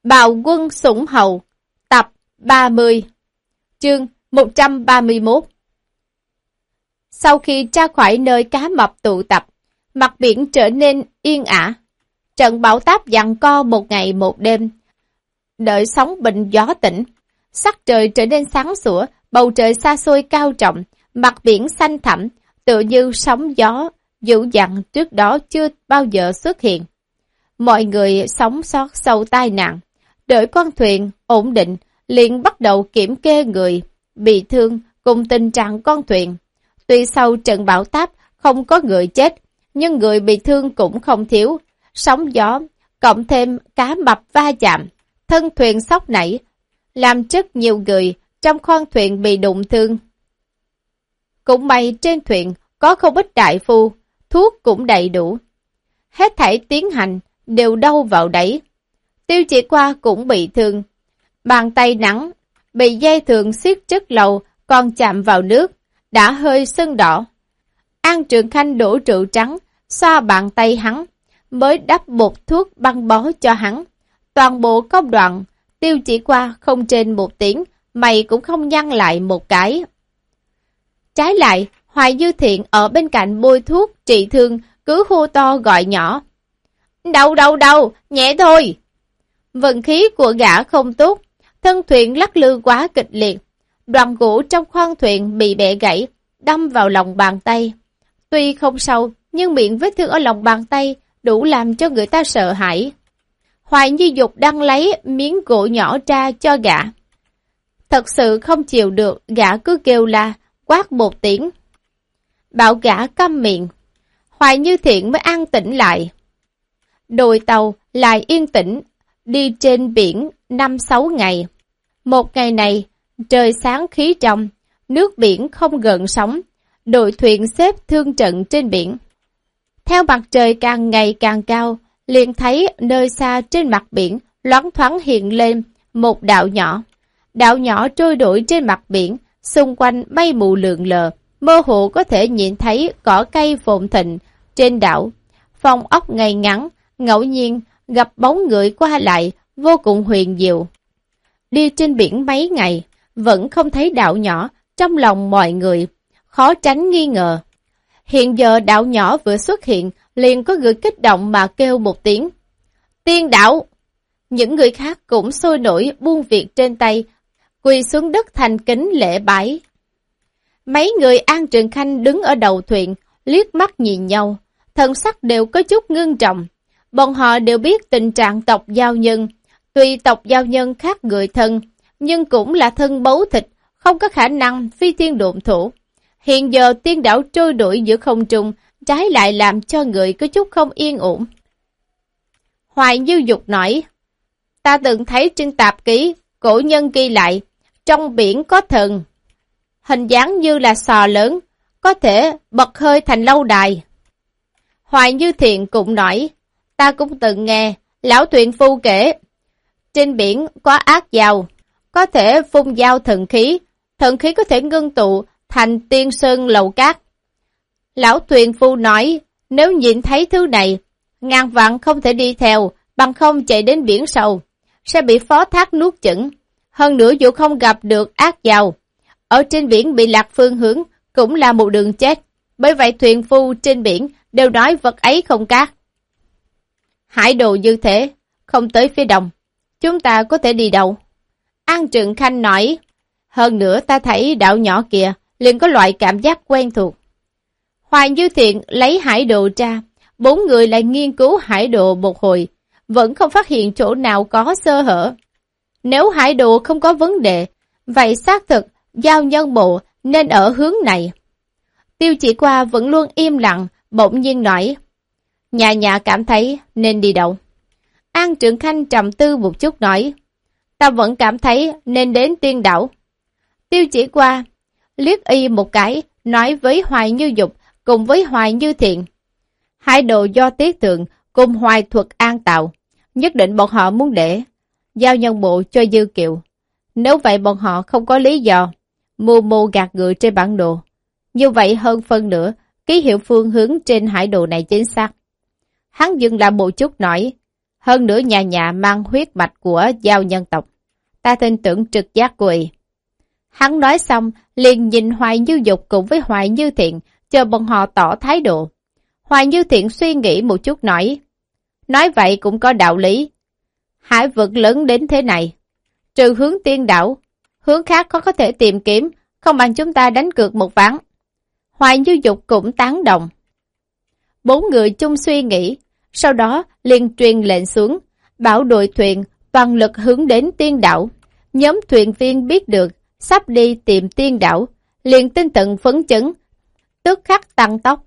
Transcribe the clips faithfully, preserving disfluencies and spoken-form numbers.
Bào quân sủng hầu, tập ba mươi, chương một trăm ba mươi mốt. Sau khi ra khỏi nơi cá mập tụ tập, mặt biển trở nên yên ả. Trận bão táp giằng co một ngày một đêm. Đợi sóng bình gió tĩnh, sắc trời trở nên sáng sủa, bầu trời xa xôi cao trọng, mặt biển xanh thẳm, tựa như sóng gió dữ dằn trước đó chưa bao giờ xuất hiện. Mọi người sống sót sau tai nạn, đợi con thuyền ổn định, liền bắt đầu kiểm kê người bị thương cùng tình trạng con thuyền. Tuy sau trận bão táp không có người chết, nhưng người bị thương cũng không thiếu. Sóng gió, cộng thêm cá mập va chạm, thân thuyền sóc nảy, làm rất nhiều người trong khoang thuyền bị đụng thương. Cũng may trên thuyền có không ít đại phu, thuốc cũng đầy đủ. Hết thảy tiến hành đều đâu vào đấy. Tiêu Chỉ Qua cũng bị thương. Bàn tay nắng, bị dây thừng siết rất lâu, còn chạm vào nước, đã hơi sưng đỏ. An Trường Khanh đổ rượu trắng, xoa bàn tay hắn, mới đắp bột thuốc băng bó cho hắn. Toàn bộ công đoạn, Tiêu Chỉ Qua không trên một tiếng, mày cũng không nhăn lại một cái. Trái lại, Hoài Dư Thiện ở bên cạnh bôi thuốc trị thương, cứ hô to gọi nhỏ. Đau đau đau, nhẹ thôi. Vận khí của gã không tốt, thân thuyền lắc lư quá kịch liệt. Đoạn gỗ trong khoang thuyền bị bẻ gãy, đâm vào lòng bàn tay. Tuy không sâu, nhưng miệng vết thương ở lòng bàn tay đủ làm cho người ta sợ hãi. Hoài Như Dục đang lấy miếng gỗ nhỏ ra cho gã. Thật sự không chịu được, gã cứ kêu la, quát một tiếng. Bảo gã câm miệng. Hoài Như Thiện mới an tĩnh lại. Đồi tàu lại yên tĩnh, đi trên biển năm sáu ngày. Một ngày này, trời sáng khí trong, nước biển không gợn sóng, đội thuyền xếp thương trận trên biển. Theo mặt trời càng ngày càng cao, liền thấy nơi xa trên mặt biển loáng thoáng hiện lên một đạo nhỏ. Đạo nhỏ trôi nổi trên mặt biển, xung quanh mây mù lượn lờ, mơ hồ có thể nhìn thấy cỏ cây phồn thịnh trên đảo. Phong ốc ngày ngắn, ngẫu nhiên gặp bóng người qua lại, vô cùng huyền diệu. Đi trên biển mấy ngày, vẫn không thấy đạo nhỏ, trong lòng mọi người khó tránh nghi ngờ. Hiện giờ đạo nhỏ vừa xuất hiện, liền có người kích động mà kêu một tiếng. Tiên đạo! Những người khác cũng sôi nổi buông việc trên tay, quỳ xuống đất thành kính lễ bái. Mấy người An Trường Khanh đứng ở đầu thuyền, liếc mắt nhìn nhau, thần sắc đều có chút ngưng trọng. Bọn họ đều biết tình trạng tộc giao nhân. Tuy tộc giao nhân khác người thân, nhưng cũng là thân báu thịt, không có khả năng phi thiên độn thổ. Hiện giờ tiên đảo trôi nổi giữa không trung, trái lại làm cho người có chút không yên ổn. Hoài Như Dục nói, ta từng thấy trên tạp ký, cổ nhân ghi lại, trong biển có thần. Hình dáng như là sò lớn, có thể bật hơi thành lâu đài. Hoài Như Thiện cũng nói, ta cũng từng nghe, lão thuyền phu kể, trên biển có ác dao, có thể phun dao thần khí, thần khí có thể ngưng tụ thành tiên sơn lầu cát. Lão thuyền phu nói, nếu nhìn thấy thứ này, ngàn vạn không thể đi theo, bằng không chạy đến biển sâu, sẽ bị phó thác nuốt chửng. Hơn nữa dù không gặp được ác dao, ở trên biển bị lạc phương hướng cũng là một đường chết. Bởi vậy thuyền phu trên biển đều nói vật ấy không cát. Hải đồ như thế, không tới phía đông, chúng ta có thể đi đâu? An Trường Khanh nói, hơn nữa ta thấy đạo nhỏ kìa, liền có loại cảm giác quen thuộc. Hoài Như Thiện lấy hải đồ ra, bốn người lại nghiên cứu hải đồ một hồi, vẫn không phát hiện chỗ nào có sơ hở. Nếu hải đồ không có vấn đề, vậy xác thực giao nhân bộ nên ở hướng này. Tiêu Chỉ Qua vẫn luôn im lặng, bỗng nhiên nói, nhà nhà cảm thấy nên đi đâu? An Trường Khanh trầm tư một chút nói, ta vẫn cảm thấy nên đến tiên đảo. Tiêu Chỉ Qua liếc y một cái, nói với Hoài Như Dục cùng với Hoài Như Thiện. Hai đồ do Tiết Thượng cùng Hoài Thuật An tạo, nhất định bọn họ muốn để giao nhân bộ cho Dư Kiệu. Nếu vậy bọn họ không có lý do mù mù gạt ngựa trên bản đồ. Như vậy hơn phân nữa, ký hiệu phương hướng trên hải đồ này chính xác. Hắn dừng lại một chút nói, Hơn nữa nhà nhà mang huyết mạch của giao nhân tộc. Ta tin tưởng trực giác của y. Hắn nói xong, liền nhìn Hoài Như Dục cùng với Hoài Như Thiện, chờ bọn họ tỏ thái độ. Hoài Như Thiện suy nghĩ một chút nói. Nói vậy cũng có đạo lý. Hải vực lớn đến thế này. Trừ hướng tiên đảo, hướng khác có có thể tìm kiếm, không bằng chúng ta đánh cược một ván. Hoài Như Dục cũng tán đồng. Bốn người chung suy nghĩ, sau đó liền truyền lệnh xuống, bảo đội thuyền toàn lực hướng đến tiên đảo. Nhóm thuyền viên biết được, sắp đi tìm tiên đảo, liền tinh thần phấn chấn, tức khắc tăng tốc.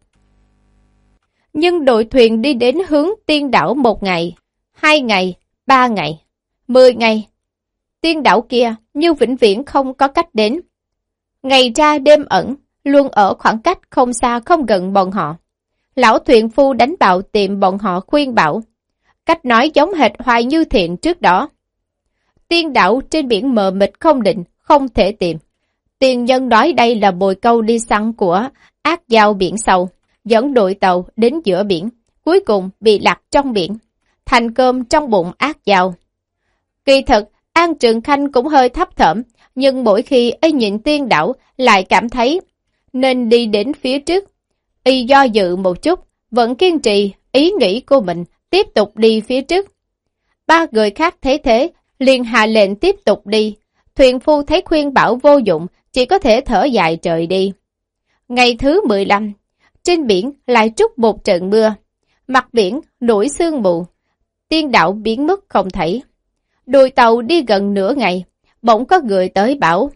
Nhưng đội thuyền đi đến hướng tiên đảo một ngày, hai ngày, ba ngày, mười ngày. Tiên đảo kia như vĩnh viễn không có cách đến. Ngày ra đêm ẩn, luôn ở khoảng cách không xa không gần bọn họ. Lão thuyền phu đánh bạo tìm bọn họ khuyên bảo. Cách nói giống hệt Hoài Như Thiện trước đó. Tiên đảo trên biển mờ mịt không định, không thể tìm. Tiền nhân nói đây là bồi câu đi săn của ác giao biển sâu, dẫn đội tàu đến giữa biển, cuối cùng bị lạc trong biển, thành cơm trong bụng ác giao. Kỳ thực, An Trường Khanh cũng hơi thấp thởm, nhưng mỗi khi y nhìn tiên đảo lại cảm thấy nên đi đến phía trước. Y do dự một chút, vẫn kiên trì ý nghĩ của mình, tiếp tục đi phía trước. Ba người khác thấy thế, liền hạ lệnh tiếp tục đi. Thuyền phu thấy khuyên bảo vô dụng, chỉ có thể thở dài trời đi. Ngày thứ mười lăm, trên biển lại trút một trận mưa. Mặt biển nổi sương mù, tiên đảo biến mất không thấy. Đuôi tàu đi gần nửa ngày, bỗng có người tới bảo.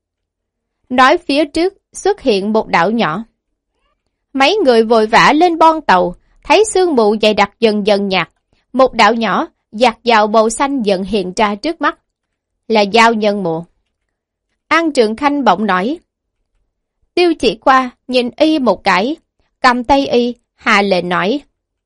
Nói phía trước xuất hiện một đảo nhỏ. Mấy người vội vã lên bon tàu, thấy sương mù dày đặc dần dần nhạt. Một đảo nhỏ, dạt dào màu xanh dần hiện ra trước mắt. Là giao nhân mộ. An Trường Khanh bỗng nói. Tiêu Chỉ Qua nhìn y một cái, cầm tay y, hạ lệnh nói.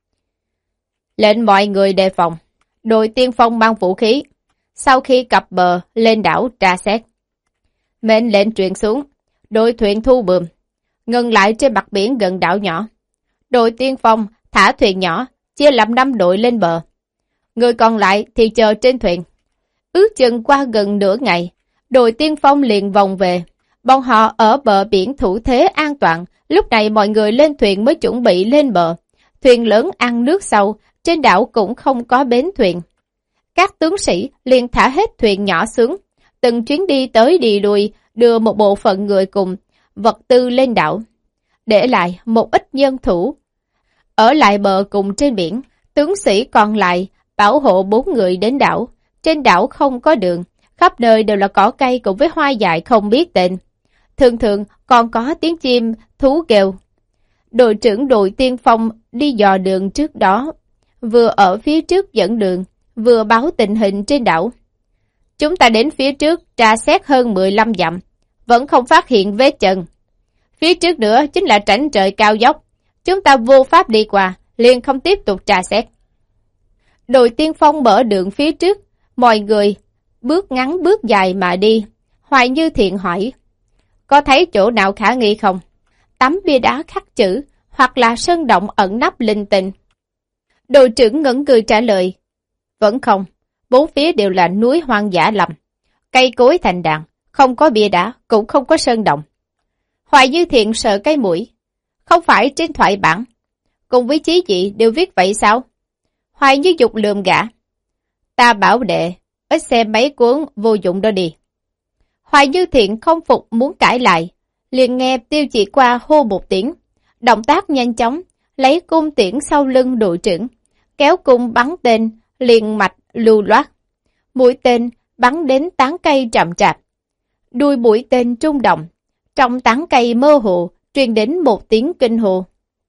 Lệnh mọi người đề phòng, đội tiên phong mang vũ khí, sau khi cập bờ lên đảo tra xét. Mệnh lệnh truyền xuống, đội thuyền thu bườm, ngừng lại trên mặt biển gần đảo nhỏ. Đội tiên phong thả thuyền nhỏ, chia làm năm đội lên bờ. Người còn lại thì chờ trên thuyền. Ước chừng qua gần nửa ngày, đội tiên phong liền vòng về. Bọn họ ở bờ biển thủ thế an toàn, lúc này mọi người lên thuyền mới chuẩn bị lên bờ. Thuyền lớn ăn nước sâu, trên đảo cũng không có bến thuyền. Các tướng sĩ liền thả hết thuyền nhỏ xuống, từng chuyến đi tới đi lui, đưa một bộ phận người cùng vật tư lên đảo, để lại một ít nhân thủ. Ở lại bờ cùng trên biển, tướng sĩ còn lại bảo hộ bốn người đến đảo. Trên đảo không có đường, khắp nơi đều là cỏ cây cùng với hoa dại không biết tên. Thường thường còn có tiếng chim, thú kêu. Đội trưởng đội tiên phong đi dò đường trước đó, vừa ở phía trước dẫn đường, vừa báo tình hình trên đảo. Chúng ta đến phía trước tra xét hơn mười lăm dặm, vẫn không phát hiện vết chân. Phía trước nữa chính là trảnh trời cao dốc, chúng ta vô pháp đi qua, liền không tiếp tục tra xét. Đội tiên phong mở đường phía trước, mọi người bước ngắn bước dài mà đi. Hoài Như Thiện hỏi, có thấy chỗ nào khả nghi không? Tấm bia đá khắc chữ, hoặc là sơn động ẩn nấp linh tinh. Đội trưởng ngẩn người trả lời, vẫn không, bốn phía đều là núi hoang dã lầm, cây cối thành đàn, không có bia đá, cũng không có sơn động. Hoài Như Thiện sợ cái mũi, không phải trên thoại bản, cùng với chí dị đều viết vậy sao? Hoài Như Dục lườm gã, ta bảo đệ, ít xem mấy cuốn vô dụng đó đi. Hoài Như Thiện không phục muốn cãi lại, liền nghe Tiêu Chỉ Qua hô một tiếng, động tác nhanh chóng, lấy cung tiễn sau lưng đội trưởng, kéo cung bắn tên, liền mạch lưu loát. Mũi tên bắn đến tán cây chậm chạp, đuôi mũi tên trung động, trong tán cây mơ hồ truyền đến một tiếng kinh hồ.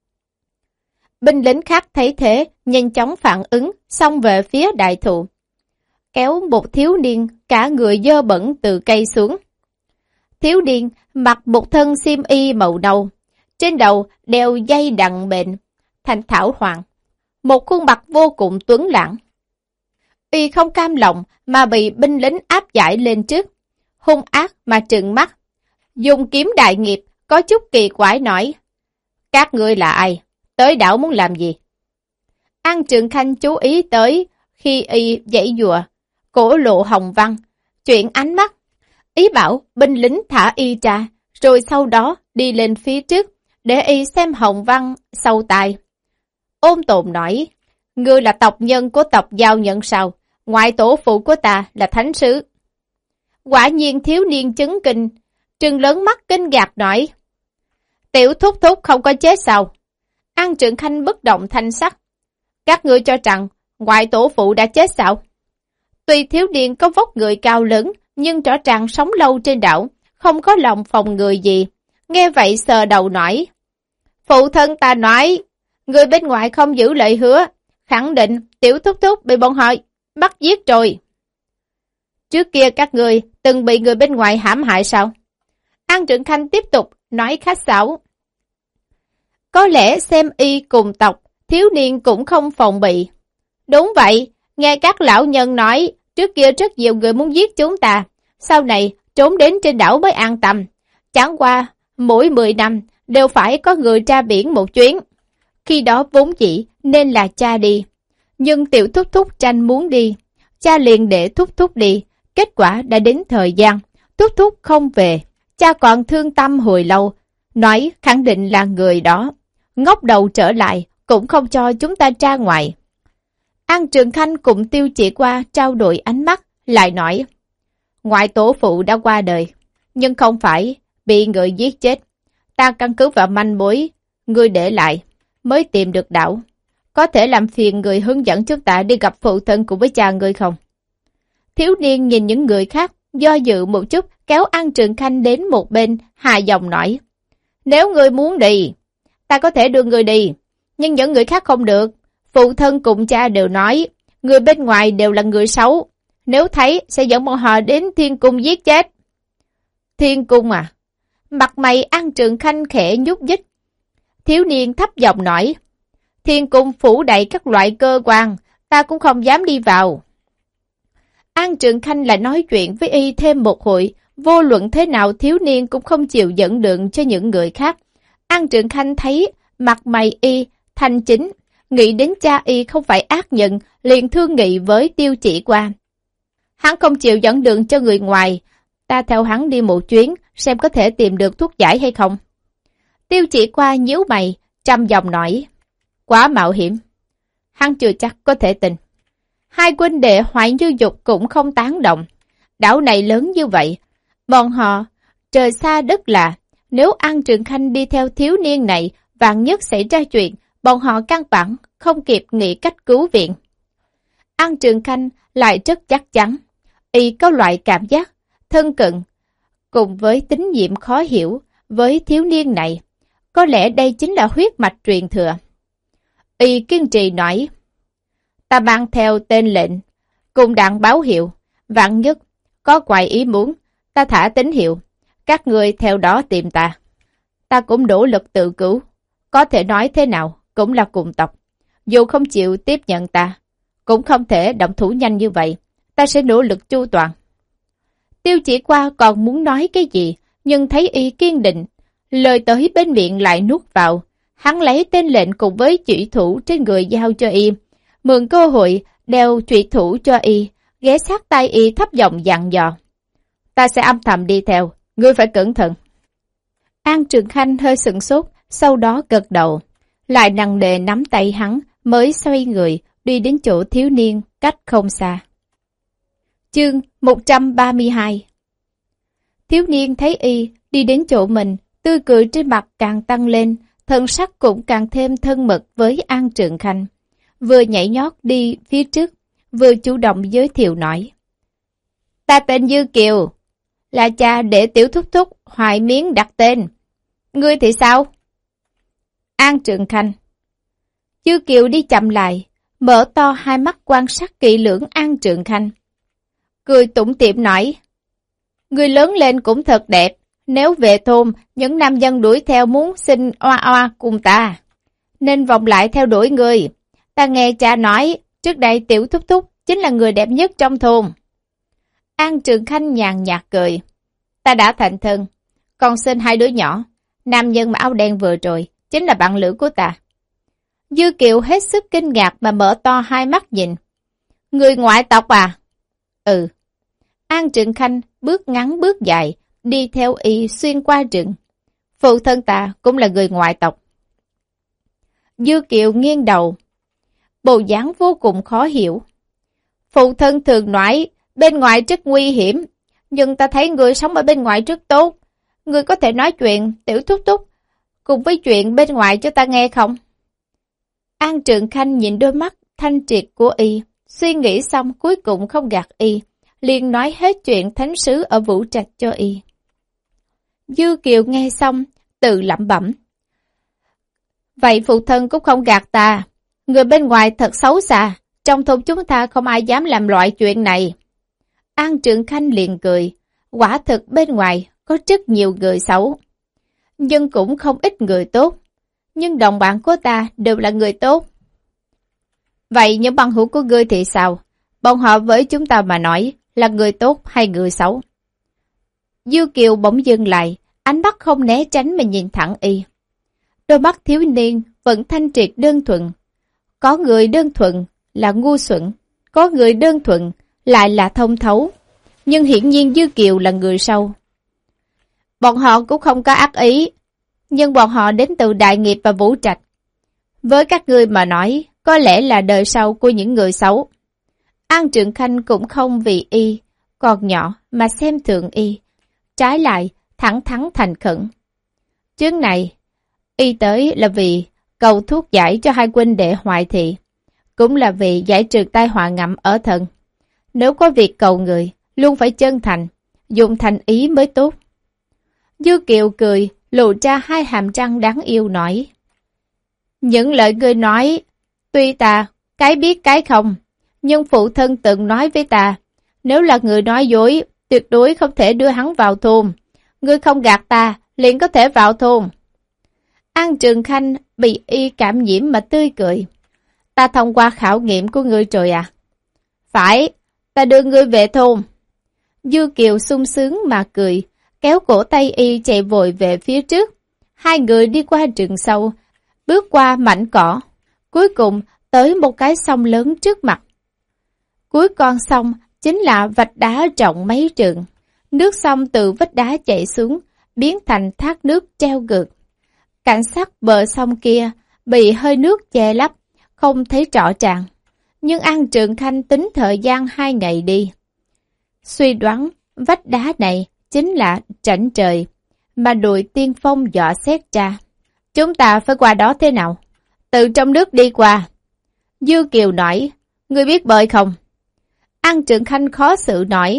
Binh lính khác thấy thế, nhanh chóng phản ứng, xông về phía đại thụ, kéo một thiếu niên cả người dơ bẩn từ cây xuống. Thiếu niên mặc một thân xiêm y màu nâu, trên đầu đeo dây đằng bền, thành thảo hoàng, một khuôn mặt vô cùng tuấn lãng. Y không cam lòng mà bị binh lính áp giải lên trước, hung ác mà trừng mắt, dùng kiếm đại nghiệp, có chút kỳ quái nói, các ngươi là ai? Tới đảo muốn làm gì? An Trường Khanh chú ý tới Khi y giãy giụa, cổ lộ hồng văn, chuyển ánh mắt, ý bảo binh lính thả y ra, rồi sau đó đi lên phía trước, để y xem hồng văn sau tai. Ôn Tồn nói, ngươi là tộc nhân của tộc Giao Nhân sao? Ngoại tổ phụ của ta là thánh sứ. Quả nhiên thiếu niên chấn kinh, trừng lớn mắt kinh ngạc nói, tiểu thúc thúc không có chết sao? An Trượng Khanh bất động thanh sắc. Các ngươi cho rằng ngoại tổ phụ đã chết sao? Tuy thiếu niên có vóc người cao lớn, nhưng rõ ràng sống lâu trên đảo, không có lòng phòng người gì. Nghe vậy sờ đầu nói, phụ thân ta nói, người bên ngoài không giữ lời hứa, khẳng định tiểu thúc thúc bị bọn họ bắt giết rồi. Trước kia các người từng bị người bên ngoài hãm hại sao? An Trượng Khanh tiếp tục nói khách sáo. Có lẽ xem y cùng tộc, thiếu niên cũng không phòng bị. Đúng vậy, nghe các lão nhân nói, trước kia rất nhiều người muốn giết chúng ta, sau này trốn đến trên đảo mới an tâm. Chẳng qua, mỗi mười năm đều phải có người ra biển một chuyến. Khi đó vốn dĩ nên là cha đi, nhưng tiểu thúc thúc tranh muốn đi, cha liền để thúc thúc đi. Kết quả đã đến thời gian, thúc thúc không về, cha còn thương tâm hồi lâu, nói khẳng định là người đó. Ngóc đầu trở lại, cũng không cho chúng ta ra ngoài. An Trường Khanh cùng Tiêu Chỉ Qua trao đổi ánh mắt, lại nói, ngoại tổ phụ đã qua đời, nhưng không phải bị người giết chết. Ta căn cứ vào manh mối người để lại, mới tìm được đảo. Có thể làm phiền người hướng dẫn chúng ta đi gặp phụ thân cùng với cha người không? Thiếu niên nhìn những người khác, do dự một chút, kéo An Trường Khanh đến một bên, hạ giọng nói, nếu người muốn đi, ta có thể đưa người đi, nhưng những người khác không được. Phụ thân cùng cha đều nói, người bên ngoài đều là người xấu, nếu thấy sẽ dẫn bọn họ đến thiên cung giết chết. Thiên cung à? Mặt mày An Trường Khanh khẽ nhúc nhích. Thiếu niên thấp giọng nói, thiên cung phủ đầy các loại cơ quan, ta cũng không dám đi vào. An Trường Khanh lại nói chuyện với y thêm một hồi, vô luận thế nào thiếu niên cũng không chịu dẫn đường cho những người khác. An Trường Khanh thấy mặt mày y thanh chính, nghĩ đến cha y không phải ác nhân, liền thương nghị với Tiêu Chỉ Qua. Hắn không chịu dẫn đường cho người ngoài, ta theo hắn đi một chuyến, xem có thể tìm được thuốc giải hay không. Tiêu Chỉ Qua nhíu mày, trầm giọng nói, quá mạo hiểm, hắn chưa chắc có thể tin. Hai huynh đệ Hoại Như Dục cũng không tán động. Đảo này lớn như vậy, bọn họ trời xa đất lạ, nếu An Trường Khanh đi theo thiếu niên này, vạn nhất xảy ra chuyện, bọn họ căn bản không kịp nghĩ cách cứu viện. An Trường Khanh lại rất chắc chắn, y có loại cảm giác thân cận, cùng với tín nhiệm khó hiểu với thiếu niên này. Có lẽ đây chính là huyết mạch truyền thừa. Y kiên trì nói, ta mang theo tên lệnh, cùng đạn báo hiệu, vạn nhất có ngoài ý muốn, ta thả tín hiệu, các người theo đó tìm ta. Ta cũng nỗ lực tự cứu, có thể nói thế nào cũng là cùng tộc. Dù không chịu tiếp nhận ta, cũng không thể động thủ nhanh như vậy, ta sẽ nỗ lực chu toàn. Tiêu Chỉ Qua còn muốn nói cái gì, nhưng thấy y kiên định, lời tới bên miệng lại nuốt vào. Hắn lấy tên lệnh cùng với chủy thủ trên người giao cho y, mượn cơ hội đeo chủy thủ cho y, ghé sát tay y thấp giọng dặn dò. Ta sẽ âm thầm đi theo, ngươi phải cẩn thận. An Trường Khanh hơi sửng sốt, sau đó gật đầu, lại nặng nề nắm tay hắn, mới xoay người, đi đến chỗ thiếu niên, cách không xa. Chương một trăm ba mươi hai. Thiếu niên thấy y, đi đến chỗ mình, tươi cười trên mặt càng tăng lên, thân sắc cũng càng thêm thân mật với An Trường Khanh. Vừa nhảy nhót đi phía trước, vừa chủ động giới thiệu nói. Ta tên Dư Kiều, là cha để tiểu thúc thúc Hoài Miến đặt tên. Ngươi thì sao? An Trường Khanh. Dư Kiều đi chậm lại, mở to hai mắt quan sát kỹ lưỡng An Trường Khanh. Cười tủm tỉm nói. Ngươi lớn lên cũng thật đẹp, nếu về thôn, những nam dân đuổi theo muốn xin oa oa cùng ta, nên vòng lại theo đuổi ngươi. Ta nghe cha nói, trước đây tiểu thúc thúc chính là người đẹp nhất trong thôn. An Trường Khanh nhàn nhạt cười. Ta đã thành thân, còn sinh hai đứa nhỏ. Nam nhân mà áo đen vừa rồi, chính là bạn lữ của ta. Dư Kiều hết sức kinh ngạc mà mở to hai mắt nhìn. Người ngoại tộc à? Ừ. An Trừng Khanh bước ngắn bước dài, đi theo y xuyên qua rừng. Phụ thân ta cũng là người ngoại tộc. Dư Kiều nghiêng đầu, bộ dáng vô cùng khó hiểu. Phụ thân thường nói bên ngoài rất nguy hiểm, nhưng ta thấy người sống ở bên ngoài rất tốt. Người có thể nói chuyện tiểu thúc thúc cùng với chuyện bên ngoài cho ta nghe không? An Trừng Khanh nhìn đôi mắt thanh triệt của y, suy nghĩ xong cuối cùng không gạt y, liền nói hết chuyện thánh sứ ở Vũ Trạch cho y. Dư Kiều nghe xong, tự lẩm bẩm. Vậy phụ thân cũng không gạt ta, người bên ngoài thật xấu xa, trong thôn chúng ta không ai dám làm loại chuyện này. An Trừng Khanh liền cười, quả thực bên ngoài có rất nhiều người xấu, nhưng cũng không ít người tốt, nhưng đồng bạn của ta đều là người tốt. Vậy những bằng hữu của ngươi thì sao? Bọn họ với chúng ta mà nói là người tốt hay người xấu? Dư Kiều bỗng dừng lại, ánh mắt không né tránh mà nhìn thẳng y. Đôi mắt thiếu niên vẫn thanh triệt đơn thuần. Có người đơn thuần là ngu xuẩn, có người đơn thuần lại là thông thấu. Nhưng hiển nhiên Dư Kiều là người sâu. Bọn họ cũng không có ác ý, nhưng bọn họ đến từ Đại Nghiệp và Vũ Trạch. Với các ngươi mà nói, có lẽ là đời sau của những người xấu. An Trừng Khanh cũng không vì y còn nhỏ mà xem thường y, trái lại thẳng thắn thành khẩn. Chuyến này, y tới là vì cầu thuốc giải cho hai huynh đệ Hoại Thị, cũng là vì giải trừ tai họa ngầm ở thân. Nếu có việc cầu người, luôn phải chân thành, dùng thành ý mới tốt. Dư Kiều cười, lộ ra hai hàm răng đáng yêu nói. Những lời ngươi nói, tuy ta cái biết cái không, nhưng phụ thân từng nói với ta, nếu là người nói dối, tuyệt đối không thể đưa hắn vào thôn. Ngươi không gạt ta, liền có thể vào thôn. An Trừng Khanh bị y cảm nhiễm mà tươi cười. Ta thông qua khảo nghiệm của ngươi rồi à? Phải, ta đưa ngươi về thôn. Dư Kiều sung sướng mà cười, kéo cổ tay y chạy vội về phía trước. Hai người đi qua rừng sâu, bước qua mảnh cỏ, cuối cùng tới một cái sông lớn trước mặt. Cuối con sông chính là vách đá rộng mấy trượng. Nước sông từ vách đá chảy xuống, biến thành thác nước treo ngược. Cảnh sát bờ sông kia bị hơi nước che lấp, không thấy rõ ràng. Nhưng An Trừng Khanh tính thời gian hai ngày đi. Suy đoán vách đá này chính là rãnh trời mà đội tiên phong dò xét ra. Chúng ta phải qua đó thế nào? Từ trong nước đi qua. Dư Kiều nói, ngươi biết bơi không? An Trừng Khanh khó xử nói,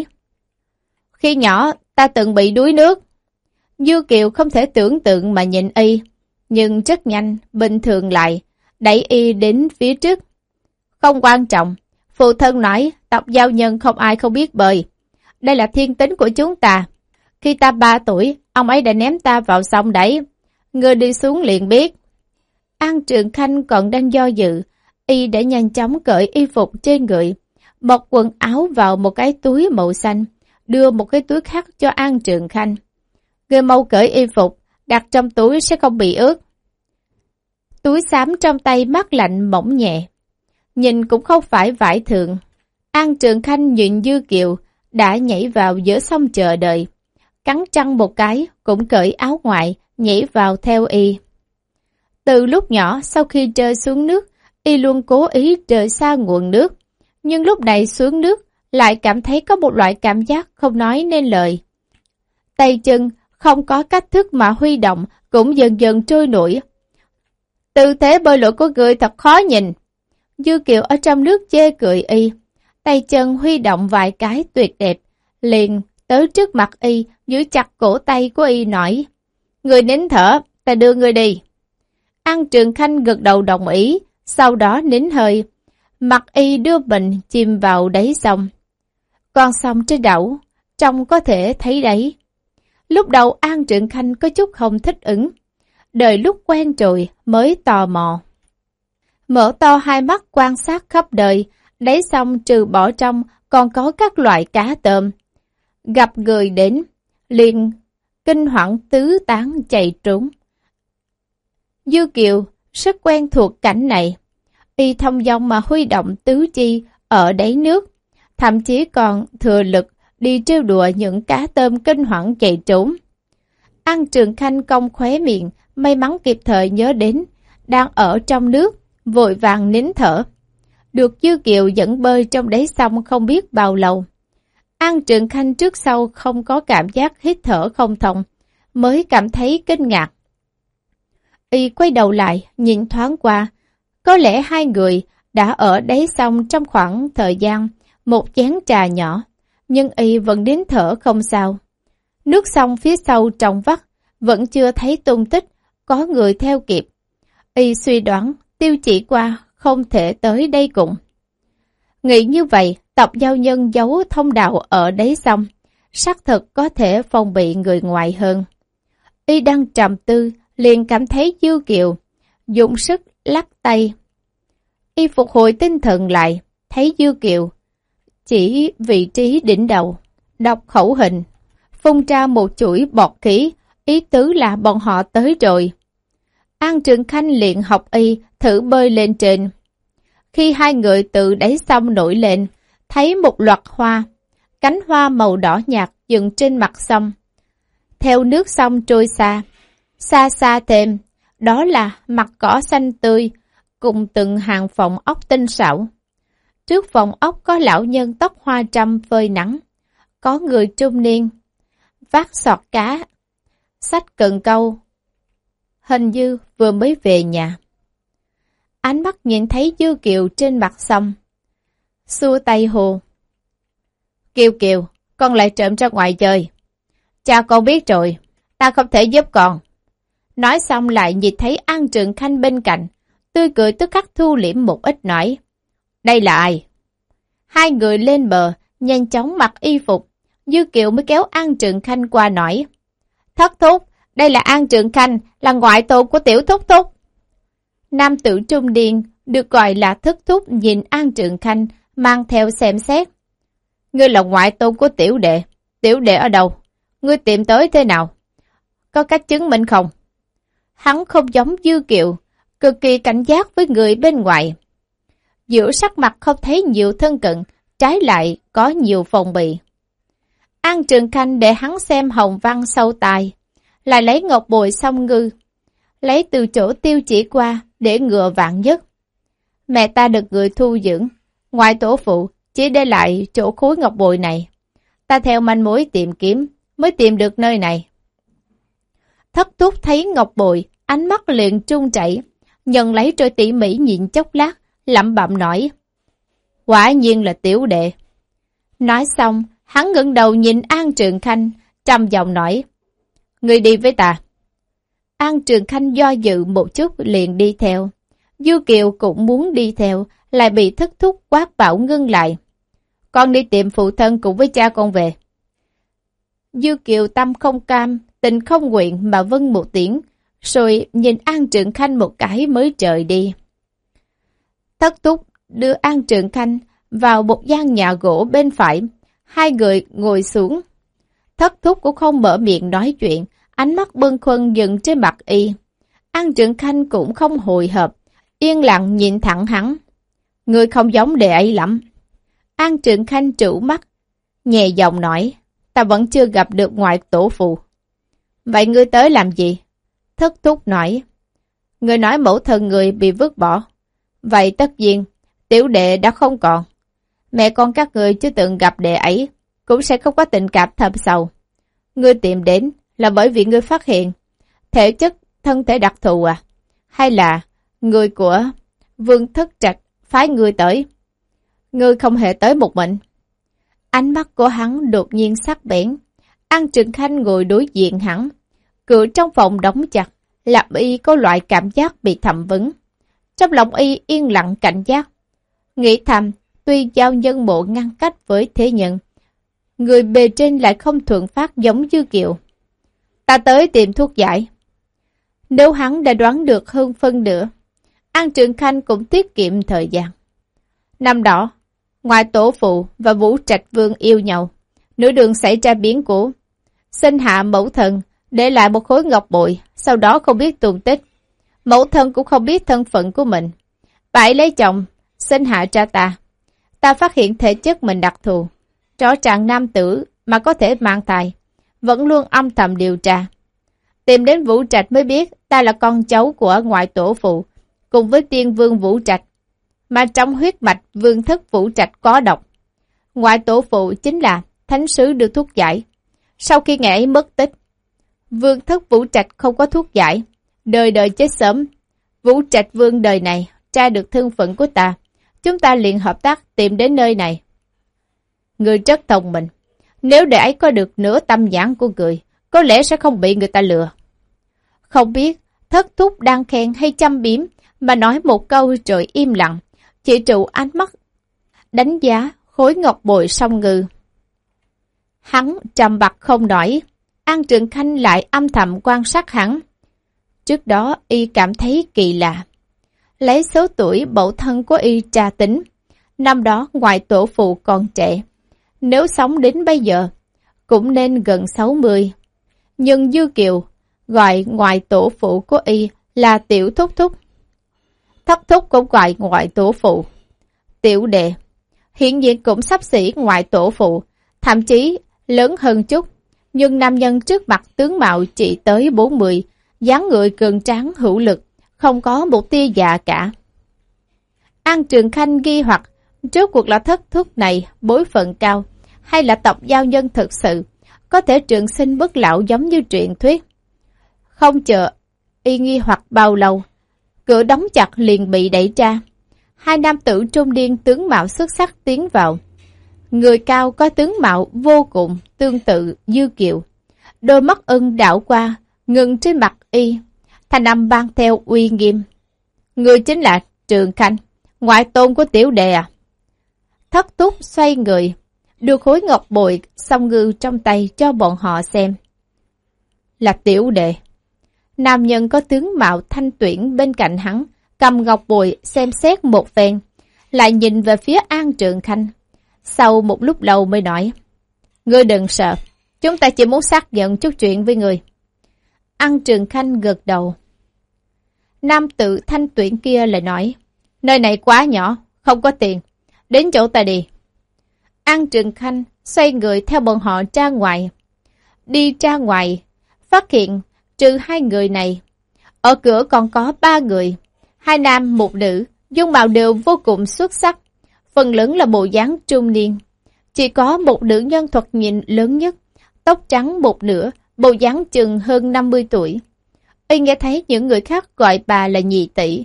khi nhỏ ta từng bị đuối nước. Dư Kiều không thể tưởng tượng mà nhìn y, nhưng rất nhanh, bình thường lại, đẩy y đến phía trước. Không quan trọng, phụ thân nói tộc giao nhân không ai không biết bơi. Đây là thiên tính của chúng ta. Khi ta ba tuổi, ông ấy đã ném ta vào sông đấy. Ngươi đi xuống liền biết. An Trừng Khanh còn đang do dự, y đã nhanh chóng cởi y phục trên người, bọc quần áo vào một cái túi màu xanh, đưa một cái túi khác cho An Trừng Khanh. Ngươi mau cởi y phục, đặt trong túi sẽ không bị ướt. Túi xám trong tay mát lạnh mỏng nhẹ, nhìn cũng không phải vải thường. An Trừng Khanh nhìn Dư Kiều đã nhảy vào giữa sông chờ đợi, cắn răng một cái cũng cởi áo ngoài, nhảy vào theo y. Từ lúc nhỏ sau khi rơi xuống nước, y luôn cố ý rời xa nguồn nước, nhưng lúc này xuống nước lại cảm thấy có một loại cảm giác không nói nên lời. Tay chân không có cách thức mà huy động cũng dần dần trôi nổi. Tư thế bơi lội của người thật khó nhìn. Dư Kiều ở trong nước chê cười y, tay chân huy động vài cái tuyệt đẹp, liền tới trước mặt y, giữ chặt cổ tay của y nói, người nín thở, ta đưa người đi. An Trừng Khanh gật đầu đồng ý, sau đó nín hơi, mặt y đưa mình chìm vào đáy sông. Con sông trên đảo, trông có thể thấy đấy. Lúc đầu An Trừng Khanh có chút không thích ứng, đợi lúc quen rồi mới tò mò. Mở to hai mắt quan sát khắp đời, đáy sông trừ bỏ trong còn có các loại cá tôm. Gặp người đến, liền kinh hoảng tứ tán chạy trốn. Dư Kiều rất quen thuộc cảnh này, y thông dong mà huy động tứ chi, ở đáy nước, thậm chí còn thừa lực đi trêu đùa những cá tôm kinh hoảng chạy trốn. An Trường Khanh cong khóe miệng, may mắn kịp thời nhớ đến, đang ở trong nước, vội vàng nín thở. Được Dư Kiều dẫn bơi trong đáy sông không biết bao lâu. An Trường Khanh trước sau không có cảm giác hít thở không thông, mới cảm thấy kinh ngạc. Y quay đầu lại, nhìn thoáng qua, có lẽ hai người đã ở đáy sông trong khoảng thời gian một chén trà nhỏ, nhưng Y vẫn nín thở không sao. Nước sông phía sau trong vắt, vẫn chưa thấy tung tích, có người theo kịp. Y suy đoán Tiêu Chỉ Qua không thể tới đây cùng. Nghĩ như vậy, tộc giao nhân giấu thông đạo ở đáy sông, xác thực có thể phòng bị người ngoài hơn. Y đang trầm tư, liền cảm thấy Dư Kiều dùng sức lắc tay. Y phục hồi tinh thần lại, thấy Dư Kiều chỉ vị trí đỉnh đầu, đọc khẩu hình, phun ra một chuỗi bọt khí, ý tứ là bọn họ tới rồi. An Trường Khanh liền học Y thử bơi lên trên. Khi hai người từ đáy sông nổi lên, thấy một loạt hoa, cánh hoa màu đỏ nhạt dựng trên mặt sông. Theo nước sông trôi xa, xa xa thêm, đó là mặt cỏ xanh tươi, cùng từng hàng phòng ốc tinh xảo. Trước phòng ốc có lão nhân tóc hoa trăm phơi nắng, có người trung niên, vác sọt cá, xách cần câu, hình như vừa mới về nhà. Ánh mắt nhìn thấy Dư Kiều trên mặt sông, xua tay hồ. Kiều Kiều, con lại trộm ra ngoài chơi. Cha con biết rồi, ta không thể giúp con. Nói xong lại nhìn thấy An Trường Khanh bên cạnh, tươi cười tức khắc thu liễm một ít nói. Đây là ai? Hai người lên bờ, nhanh chóng mặc y phục. Dư Kiều mới kéo An Trường Khanh qua nói. Thất thúc, đây là An Trường Khanh, là ngoại tôn của tiểu thúc thúc. Nam tử trung niên được gọi là thất thúc nhìn An Trường Khanh, mang theo xem xét. Ngươi là ngoại tôn của tiểu đệ. Tiểu đệ ở đâu? Ngươi tìm tới thế nào? Có cách chứng minh không? Hắn không giống Dư Kiều, cực kỳ cảnh giác với người bên ngoài. Giữa sắc mặt không thấy nhiều thân cận, trái lại có nhiều phòng bị. An Trường Khanh để hắn xem hồng văn sâu tài, lại lấy ngọc bội song ngư, lấy từ chỗ Tiêu Chỉ Qua để ngừa vạn nhất. Mẹ ta được người thu dưỡng, ngoại tổ phụ chỉ để lại chỗ khối ngọc bội này. Ta theo manh mối tìm kiếm, mới tìm được nơi này. Thất thúc thấy ngọc bội, ánh mắt liền trung chảy, nhận lấy rồi tỉ mỉ nhìn chốc lát, lẩm bẩm nói. Quả nhiên là tiểu đệ. Nói xong, hắn ngẩng đầu nhìn An Trường Khanh, trầm giọng nói. Ngươi đi với ta. An Trường Khanh do dự một chút liền đi theo. Dư Kiều cũng muốn đi theo, lại bị thất thúc quát bảo ngưng lại. Con đi tìm phụ thân cùng với cha con về. Dư Kiều tâm không cam, tình không nguyện mà vâng một tiếng, rồi nhìn An Trường Khanh một cái mới trời đi. Thất thúc đưa An Trường Khanh vào một gian nhà gỗ bên phải, hai người ngồi xuống. Thất thúc cũng không mở miệng nói chuyện, ánh mắt bâng khuâng dừng trên mặt y. An Trường Khanh cũng không hồi hộp, yên lặng nhìn thẳng hắn. Người không giống đệ ấy lắm. An Trường Khanh trụ mắt, nhẹ giọng nói, ta vẫn chưa gặp được ngoại tổ phụ. Vậy ngươi tới làm gì? Thất thúc nói, ngươi nói mẫu thân người bị vứt bỏ. Vậy tất nhiên, tiểu đệ đã không còn. Mẹ con các người chưa từng gặp đệ ấy, cũng sẽ không có tình cảm thâm sâu. Ngươi tìm đến là bởi vì ngươi phát hiện thể chất thân thể đặc thù à? Hay là người của Vương Thất Trạch phái ngươi tới? Ngươi không hề tới một mình. Ánh mắt của hắn đột nhiên sắc bén. An Trường Khanh ngồi đối diện hắn. Cửa trong phòng đóng chặt, làm y có loại cảm giác bị thẩm vấn. Trong lòng y yên lặng cảnh giác. Nghĩ thầm, tuy giao nhân bộ ngăn cách với thế nhân, người bề trên lại không thuận phát giống Dư Kiều. Ta tới tìm thuốc giải. Nếu hắn đã đoán được hơn phân nửa, An Trường Khanh cũng tiết kiệm thời gian. Năm đó, ngoại tổ phụ và Vũ Trạch Vương yêu nhau, nửa đường xảy ra biến cố. Sinh hạ mẫu thân, để lại một khối ngọc bội, sau đó không biết tung tích. Mẫu thân cũng không biết thân phận của mình. Phải lấy chồng, sinh hạ ra ta. Ta ta phát hiện thể chất mình đặc thù. Rõ ràng nam tử mà có thể mang thai, vẫn luôn âm thầm điều tra. Tìm đến Vũ Trạch mới biết ta là con cháu của ngoại tổ phụ, cùng với tiên vương Vũ Trạch, mà trong huyết mạch vương thất Vũ Trạch có độc. Ngoại tổ phụ chính là thánh sứ đưa thuốc giải. Sau khi ngài ấy mất tích, vương thất Vũ Trạch không có thuốc giải, đời đời chết sớm. Vũ Trạch vương đời này tra được thân phận của ta, chúng ta liền hợp tác tìm đến nơi này. Người rất thông minh, nếu để ấy có được nửa tâm nhãn của người, có lẽ sẽ không bị người ta lừa. Không biết thất thúc đang khen hay châm biếm, mà nói một câu rồi im lặng, chỉ trụ ánh mắt đánh giá khối ngọc bội song ngư. Hắn trầm bặt không nói, An Trường Khanh lại âm thầm quan sát hắn. Trước đó y cảm thấy kỳ lạ. Lấy số tuổi mẫu thân của y tra tính, năm đó ngoại tổ phụ còn trẻ, nếu sống đến bây giờ cũng nên gần sáu mươi. Nhưng Dư Kiều gọi ngoại tổ phụ của y là tiểu thúc thúc. Thất thúc cũng gọi ngoại tổ phụ. Tiểu đệ hiện nhiên cũng sắp xỉ ngoại tổ phụ, thậm chí lớn hơn chút. Nhưng nam nhân trước mặt tướng mạo chỉ tới bốn mươi, dáng người cường tráng hữu lực, không có một tia già cả. An Trường Khanh nghi hoặc, trước cuộc là thất thúc này bối phận cao, hay là tộc giao nhân thực sự, có thể trường sinh bất lão giống như truyện thuyết. Không chờ y nghi hoặc bao lâu, cửa đóng chặt liền bị đẩy ra. Hai nam tử trung niên tướng mạo xuất sắc tiến vào. Người cao có tướng mạo vô cùng tương tự Dư Kiều. Đôi mắt ưng đảo qua, ngừng trên mặt y, thanh âm mang theo uy nghiêm. Người chính là Trường Khanh, ngoại tôn của tiểu đệ à? Thất túc xoay người, đưa khối ngọc bội song ngư trong tay cho bọn họ xem. Là tiểu đệ. Nam nhân có tướng mạo thanh tuyển bên cạnh hắn, cầm ngọc bội xem xét một phen, lại nhìn về phía An Trường Khanh. Sau một lúc lâu mới nói, ngươi đừng sợ, chúng ta chỉ muốn xác nhận chút chuyện với ngươi. An Trường Khanh gật đầu. Nam tử thanh tuyển kia lại nói, nơi này quá nhỏ, không có tiền, đến chỗ ta đi. An Trường Khanh xoay người theo bọn họ ra ngoài. Đi ra ngoài, phát hiện trừ hai người này, ở cửa còn có ba người, hai nam một nữ, dung mạo đều vô cùng xuất sắc, phần lớn là bộ dáng trung niên. Chỉ có một nữ nhân thoạt nhìn lớn nhất, tóc trắng một nửa, bộ dáng chừng hơn năm mươi tuổi. Y nghe thấy những người khác gọi bà là nhị tỷ.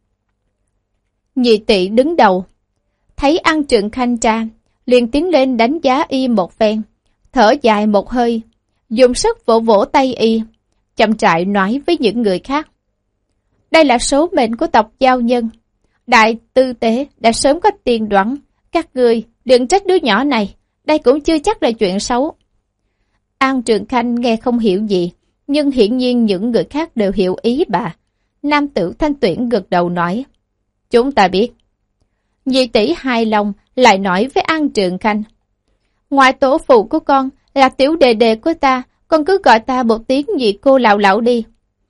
Nhị tỷ đứng đầu, thấy An Trường Khanh ra, liền tiến lên đánh giá y một phen, thở dài một hơi, dùng sức vỗ vỗ tay y, chậm rãi nói với những người khác. Đây là số mệnh của tộc giao nhân. Đại tư tế đã sớm có tiên đoán, các ngươi đừng trách đứa nhỏ này, đây cũng chưa chắc là chuyện xấu. An Trường Khanh nghe không hiểu gì, nhưng hiển nhiên những người khác đều hiểu ý bà. Nam tử thanh tuyển gật đầu nói, chúng ta biết. Nhị tỷ hài lòng lại nói với An Trường Khanh, ngoại tổ phụ của con là tiểu đề đề của ta, con cứ gọi ta một tiếng nhị cô lão lão đi.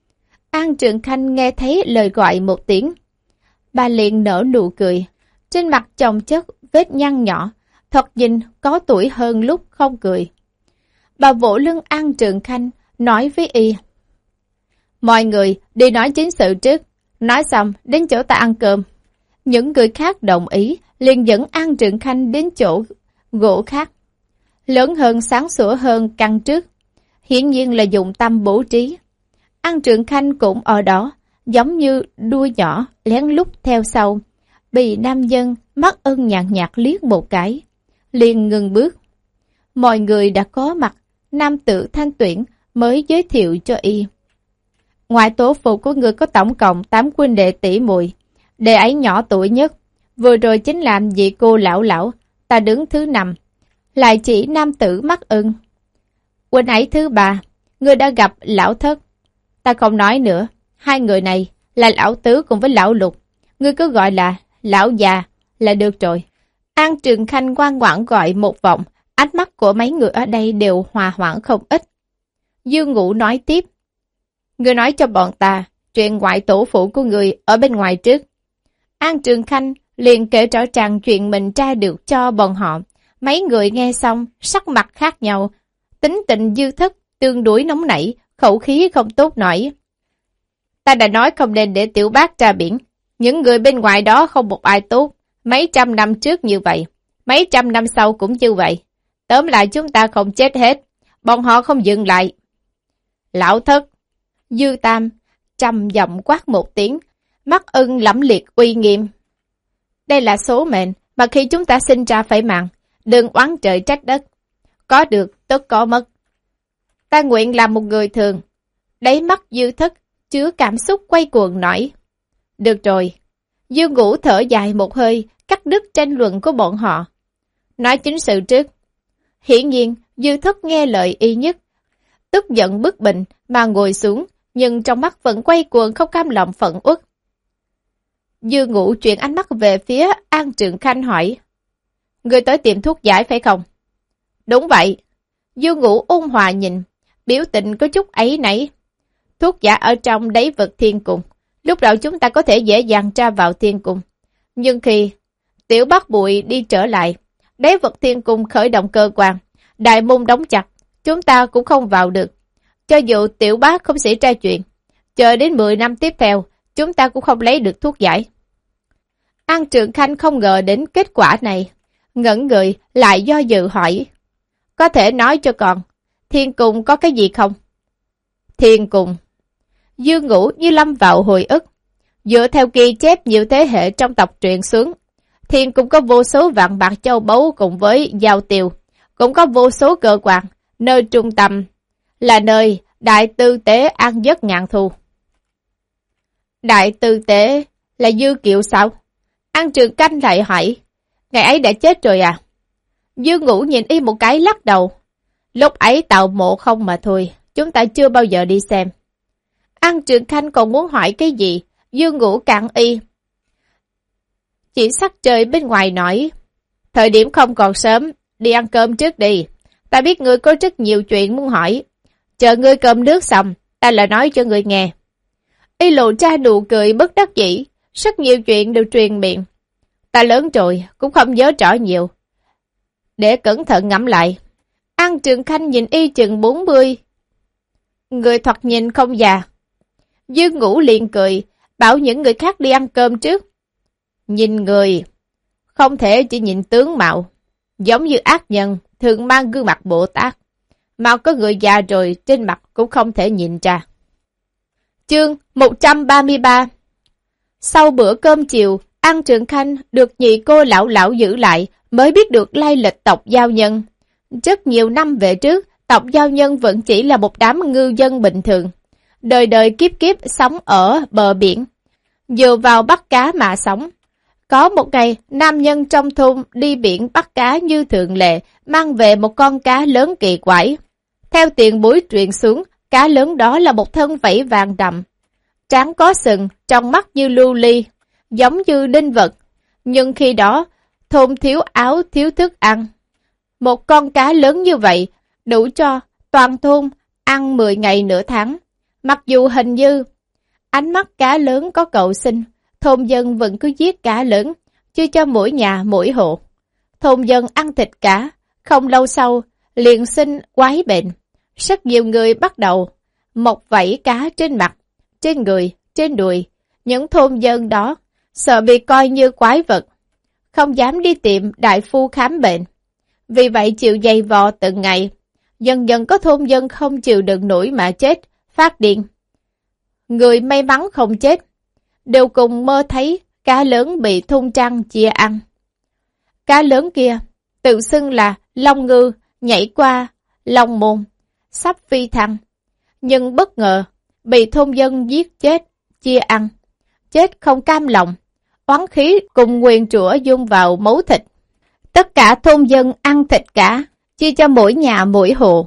An Trường Khanh nghe thấy lời gọi một tiếng, bà liền nở nụ cười, trên mặt chồng chất vết nhăn nhỏ, thật nhìn có tuổi hơn lúc không cười. Bà vỗ lưng An Trường Khanh, nói với y, mọi người đi nói chính sự trước, nói xong đến chỗ ta ăn cơm. Những người khác đồng ý, liền dẫn An Trường Khanh đến chỗ gỗ khác, lớn hơn sáng sủa hơn căn trước, hiển nhiên là dùng tâm bố trí. An Trường Khanh cũng ở đó, giống như đuôi nhỏ lén lút theo sau, bị nam nhân mắt ưng nhạt nhạt liếc một cái, liền ngừng bước. Mọi người đã có mặt, nam tử thanh tuyển mới giới thiệu cho y. Ngoại tổ phụ của người có tổng cộng tám huynh đệ tỷ muội, đệ ấy nhỏ tuổi nhất, vừa rồi chính làm vị cô lão lão, ta đứng thứ năm, lại chỉ nam tử mắt ưng. Huynh ấy thứ ba, người đã gặp lão thất. Ta không nói nữa, hai người này là lão tứ cùng với lão lục, ngươi cứ gọi là lão già là được rồi. An Trường Khanh ngoan ngoãn gọi một vòng, ánh mắt của mấy người ở đây đều hòa hoãn không ít. Dương Ngũ nói tiếp, ngươi nói cho bọn ta chuyện ngoại tổ phụ của người ở bên ngoài trước. An Trường Khanh liền kể rõ ràng chuyện mình tra được cho bọn họ. Mấy người nghe xong, sắc mặt khác nhau, tính tình Dư Thất tương đối nóng nảy, khẩu khí không tốt nổi. Ta đã nói không nên để Tiểu Bác ra biển, những người bên ngoài đó không một ai tốt, mấy trăm năm trước như vậy, mấy trăm năm sau cũng như vậy. Tóm lại chúng ta không chết hết, bọn họ không dừng lại. Lão Thất, Dư Tam trầm giọng quát một tiếng, mắt ưng lẫm liệt uy nghiêm. Đây là số mệnh mà khi chúng ta sinh ra phải mạng, đừng oán trời trách đất. Có được tất có mất. Ta nguyện làm một người thường. Đáy mắt Dư Thất chứa cảm xúc quay cuồng nổi. Được rồi. Dư Ngũ thở dài một hơi, cắt đứt tranh luận của bọn họ. Nói chính sự trước. Hiển nhiên, Dư Thất nghe lời y nhất. Tức giận bức bình mà ngồi xuống, nhưng trong mắt vẫn quay cuồng không cam lòng phẫn uất. Dư Ngũ chuyển ánh mắt về phía An Trường Khanh hỏi. Người tới tìm thuốc giải phải không? Đúng vậy. Dư Ngũ ôn hòa nhìn, biểu tình có chút ấy nấy. Thuốc giả ở trong đáy vực thiên cung. Lúc đầu chúng ta có thể dễ dàng tra vào thiên cung. Nhưng khi Tiểu Bác Bụi đi trở lại, đáy vực thiên cung khởi động cơ quan, đại môn đóng chặt, chúng ta cũng không vào được. Cho dù Tiểu Bác không xảy ra chuyện, chờ đến mười năm tiếp theo, chúng ta cũng không lấy được thuốc giải. An Trường Khanh không ngờ đến kết quả này, ngẩn người lại do dự hỏi. Có thể nói cho con, thiên cung có cái gì không? Thiên cung. Dư Ngũ như lâm vào hồi ức. Dựa theo ghi chép nhiều thế hệ trong tộc truyền xuống, thiên cung có vô số vạn bạc châu báu cùng với giao tiêu, cũng có vô số cơ quan, nơi trung tâm là nơi đại tư tế ăn giấc ngàn thu. Đại tư tế là Dư Kiệu sao? An Trường Canh lại hỏi, ngày ấy đã chết rồi à? Dư Ngũ nhìn y một cái lắc đầu. Lúc ấy tạo mộ không mà thôi, chúng ta chưa bao giờ đi xem. An Trường Khanh còn muốn hỏi cái gì, Dư Ngũ cạn y. Chỉ sắc trời bên ngoài nói, thời điểm không còn sớm, đi ăn cơm trước đi. Ta biết ngươi có rất nhiều chuyện muốn hỏi. Chờ ngươi cơm nước xong, ta lại nói cho ngươi nghe. Y lộ ra nụ cười bất đắc dĩ, rất nhiều chuyện đều truyền miệng. Ta lớn rồi, cũng không nhớ rõ nhiều. Để cẩn thận ngẫm lại. An Trường Khanh nhìn y chừng bốn mươi. Người thoạt nhìn không già. Dư Ngũ liền cười, bảo những người khác đi ăn cơm trước. Nhìn người, không thể chỉ nhìn tướng mạo. Giống như ác nhân, thường mang gương mặt Bồ Tát. Mà có người già rồi, trên mặt cũng không thể nhìn ra. Chương một trăm ba mươi ba. Sau bữa cơm chiều, An Trường Khanh được nhị cô lão lão giữ lại, mới biết được lai lịch tộc Giao Nhân. Rất nhiều năm về trước, tộc Giao Nhân vẫn chỉ là một đám ngư dân bình thường. Đời đời kiếp kiếp sống ở bờ biển, dựa vào bắt cá mà sống. Có một ngày, nam nhân trong thôn đi biển bắt cá như thường lệ, mang về một con cá lớn kỳ quái. Theo tiền bối truyền xuống, cá lớn đó là một thân vảy vàng đậm. Trán có sừng, trong mắt như lưu ly, giống như đinh vật. Nhưng khi đó, thôn thiếu áo thiếu thức ăn. Một con cá lớn như vậy, đủ cho toàn thôn ăn mười ngày nửa tháng. Mặc dù hình như ánh mắt cá lớn có cầu sinh, thôn dân vẫn cứ giết cá lớn, chia cho mỗi nhà mỗi hộ. Thôn dân ăn thịt cá, không lâu sau, liền sinh quái bệnh. Rất nhiều người bắt đầu mọc vảy cá trên mặt, trên người, trên đùi. Những thôn dân đó sợ bị coi như quái vật, không dám đi tìm đại phu khám bệnh. Vì vậy chịu dày vò từng ngày. Dần dần có thôn dân không chịu đựng nổi mà chết, phát điên. Người may mắn không chết, đều cùng mơ thấy cá lớn bị thôn trăng chia ăn. Cá lớn kia tự xưng là Long Ngư, nhảy qua Long Môn, sắp phi thăng. Nhưng bất ngờ bị thôn dân giết chết, chia ăn. Chết không cam lòng, oán khí cùng nguyền rủa dung vào máu thịt. Tất cả thôn dân ăn thịt cá, chia cho mỗi nhà mỗi hộ.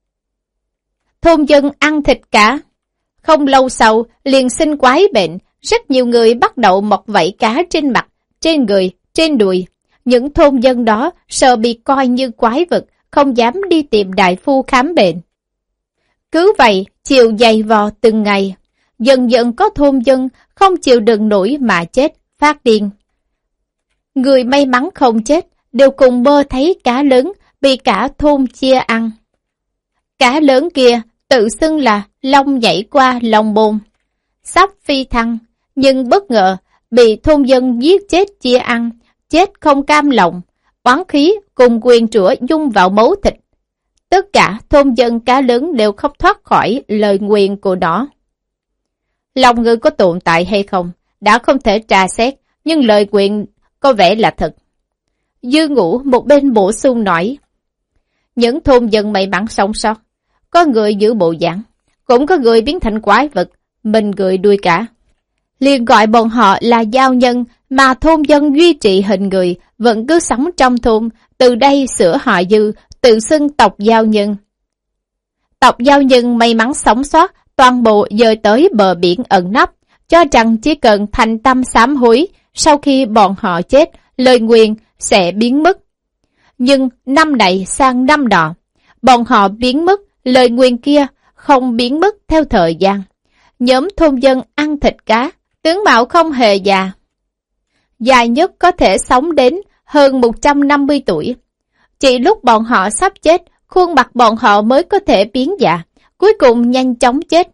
Thôn dân ăn thịt cá, không lâu sau liền sinh quái bệnh. Rất nhiều người bắt đầu mọc vảy cá trên mặt, trên người, trên đùi. Những thôn dân đó sợ bị coi như quái vật, không dám đi tìm đại phu khám bệnh. Cứ vậy, chịu dày vò từng ngày. Dần dần có thôn dân không chịu đựng nổi mà chết, phát điên. người may mắn không chết đều cùng mơ thấy cá lớn bị cả thôn chia ăn. Cá lớn kia tự xưng là long nhảy qua lòng bồn, sắp phi thăng, nhưng bất ngờ bị thôn dân giết chết chia ăn, chết không cam lòng, oán khí cùng quyền rủa dung vào máu thịt. Tất cả thôn dân cá lớn đều không thoát khỏi lời nguyền của nó. Lòng ngư có tồn tại hay không, đã không thể tra xét, nhưng lời nguyền có vẻ là thật. Dư Ngũ một bên bổ sung nói, những thôn dân may mắn sống sót, có người giữ bộ dáng, cũng có người biến thành quái vật, mình người đuôi cả. Liền gọi bọn họ là giao nhân, mà thôn dân duy trì hình người, vẫn cứ sống trong thôn, từ đây sửa họ Dư, tự xưng tộc giao nhân. Tộc giao nhân may mắn sống sót, toàn bộ dời tới bờ biển ẩn nấp, cho rằng chỉ cần thành tâm sám hối, sau khi bọn họ chết, lời nguyền sẽ biến mất. Nhưng năm này sang năm nọ, bọn họ biến mất, lời nguyền kia không biến mất theo thời gian. Nhóm thôn dân ăn thịt cá, tướng mạo không hề già. Dài nhất có thể sống đến hơn một trăm năm mươi tuổi. Chỉ lúc bọn họ sắp chết, khuôn mặt bọn họ mới có thể biến già, cuối cùng nhanh chóng chết.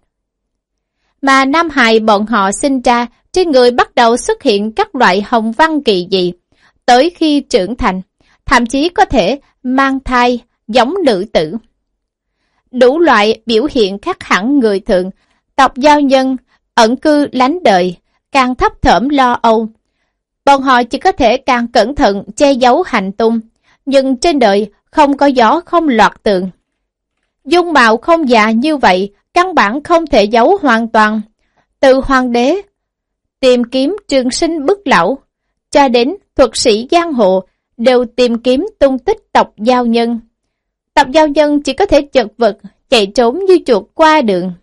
Mà nam hài bọn họ sinh ra, trên người bắt đầu xuất hiện các loại hồng văn kỳ dị. Tới khi trưởng thành, thậm chí có thể mang thai giống nữ tử. Đủ loại biểu hiện khác hẳn người thường, tộc giao nhân, ẩn cư lánh đời, càng thấp thởm lo âu. Bọn họ chỉ có thể càng cẩn thận che giấu hành tung, nhưng trên đời không có gió không lọt tường. Dung mạo không già như vậy, căn bản không thể giấu hoàn toàn. Từ hoàng đế, tìm kiếm trường sinh bức lão, cho đến thuật sĩ giang hồ, đều tìm kiếm tung tích tộc giao nhân. Tộc giao nhân chỉ có thể chật vật, chạy trốn như chuột qua đường.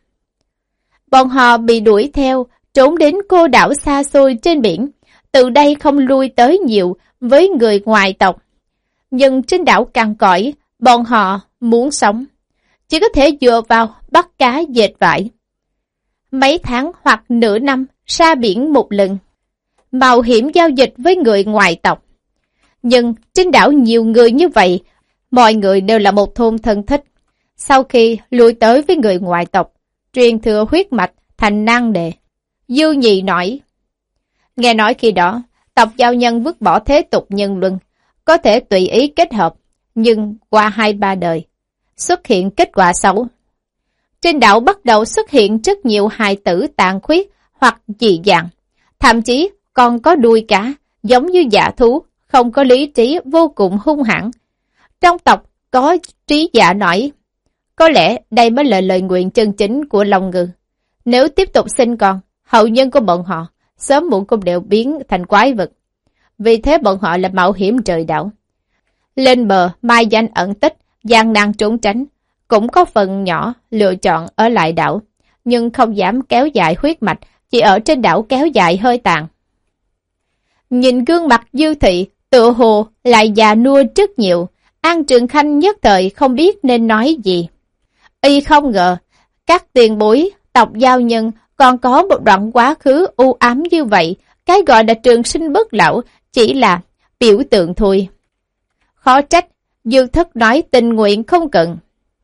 Bọn họ bị đuổi theo, trốn đến cô đảo xa xôi trên biển, từ đây không lui tới nhiều với người ngoài tộc. Nhưng trên đảo cằn cõi, bọn họ muốn sống, chỉ có thể dựa vào bắt cá dệt vải. Mấy tháng hoặc nửa năm ra biển một lần, mạo hiểm giao dịch với người ngoài tộc. Nhưng trên đảo nhiều người như vậy, mọi người đều là một thôn thân thích. Sau khi lui tới với người ngoài tộc, truyền thừa huyết mạch thành nan đề. Dư Nhị nói, nghe nói khi đó, tộc giao nhân vứt bỏ thế tục nhân luân, có thể tùy ý kết hợp, nhưng qua hai ba đời, xuất hiện kết quả xấu. Trên đảo bắt đầu xuất hiện rất nhiều hài tử tàn khuyết hoặc dị dạng, thậm chí còn có đuôi cá, giống như dã thú, không có lý trí, vô cùng hung hãn. Trong tộc có trí giả nói, có lẽ đây mới là lời nguyện chân chính của Long Ngư. Nếu tiếp tục sinh con, hậu nhân của bọn họ sớm muộn cũng đều biến thành quái vật. Vì thế bọn họ là mạo hiểm trời đảo. Lên bờ, mai danh ẩn tích, gian nan trốn tránh, cũng có phần nhỏ lựa chọn ở lại đảo, nhưng không dám kéo dài huyết mạch, chỉ ở trên đảo kéo dài hơi tàn. Nhìn gương mặt Dư Thị, tựa hồ lại già nua rất nhiều, An Trường Khanh nhất thời không biết nên nói gì. Y không ngờ, các tiền bối, tộc giao nhân còn có một đoạn quá khứ u ám như vậy, cái gọi là trường sinh bất lão chỉ là biểu tượng thôi. Khó trách, Dương Thất nói tình nguyện không cần.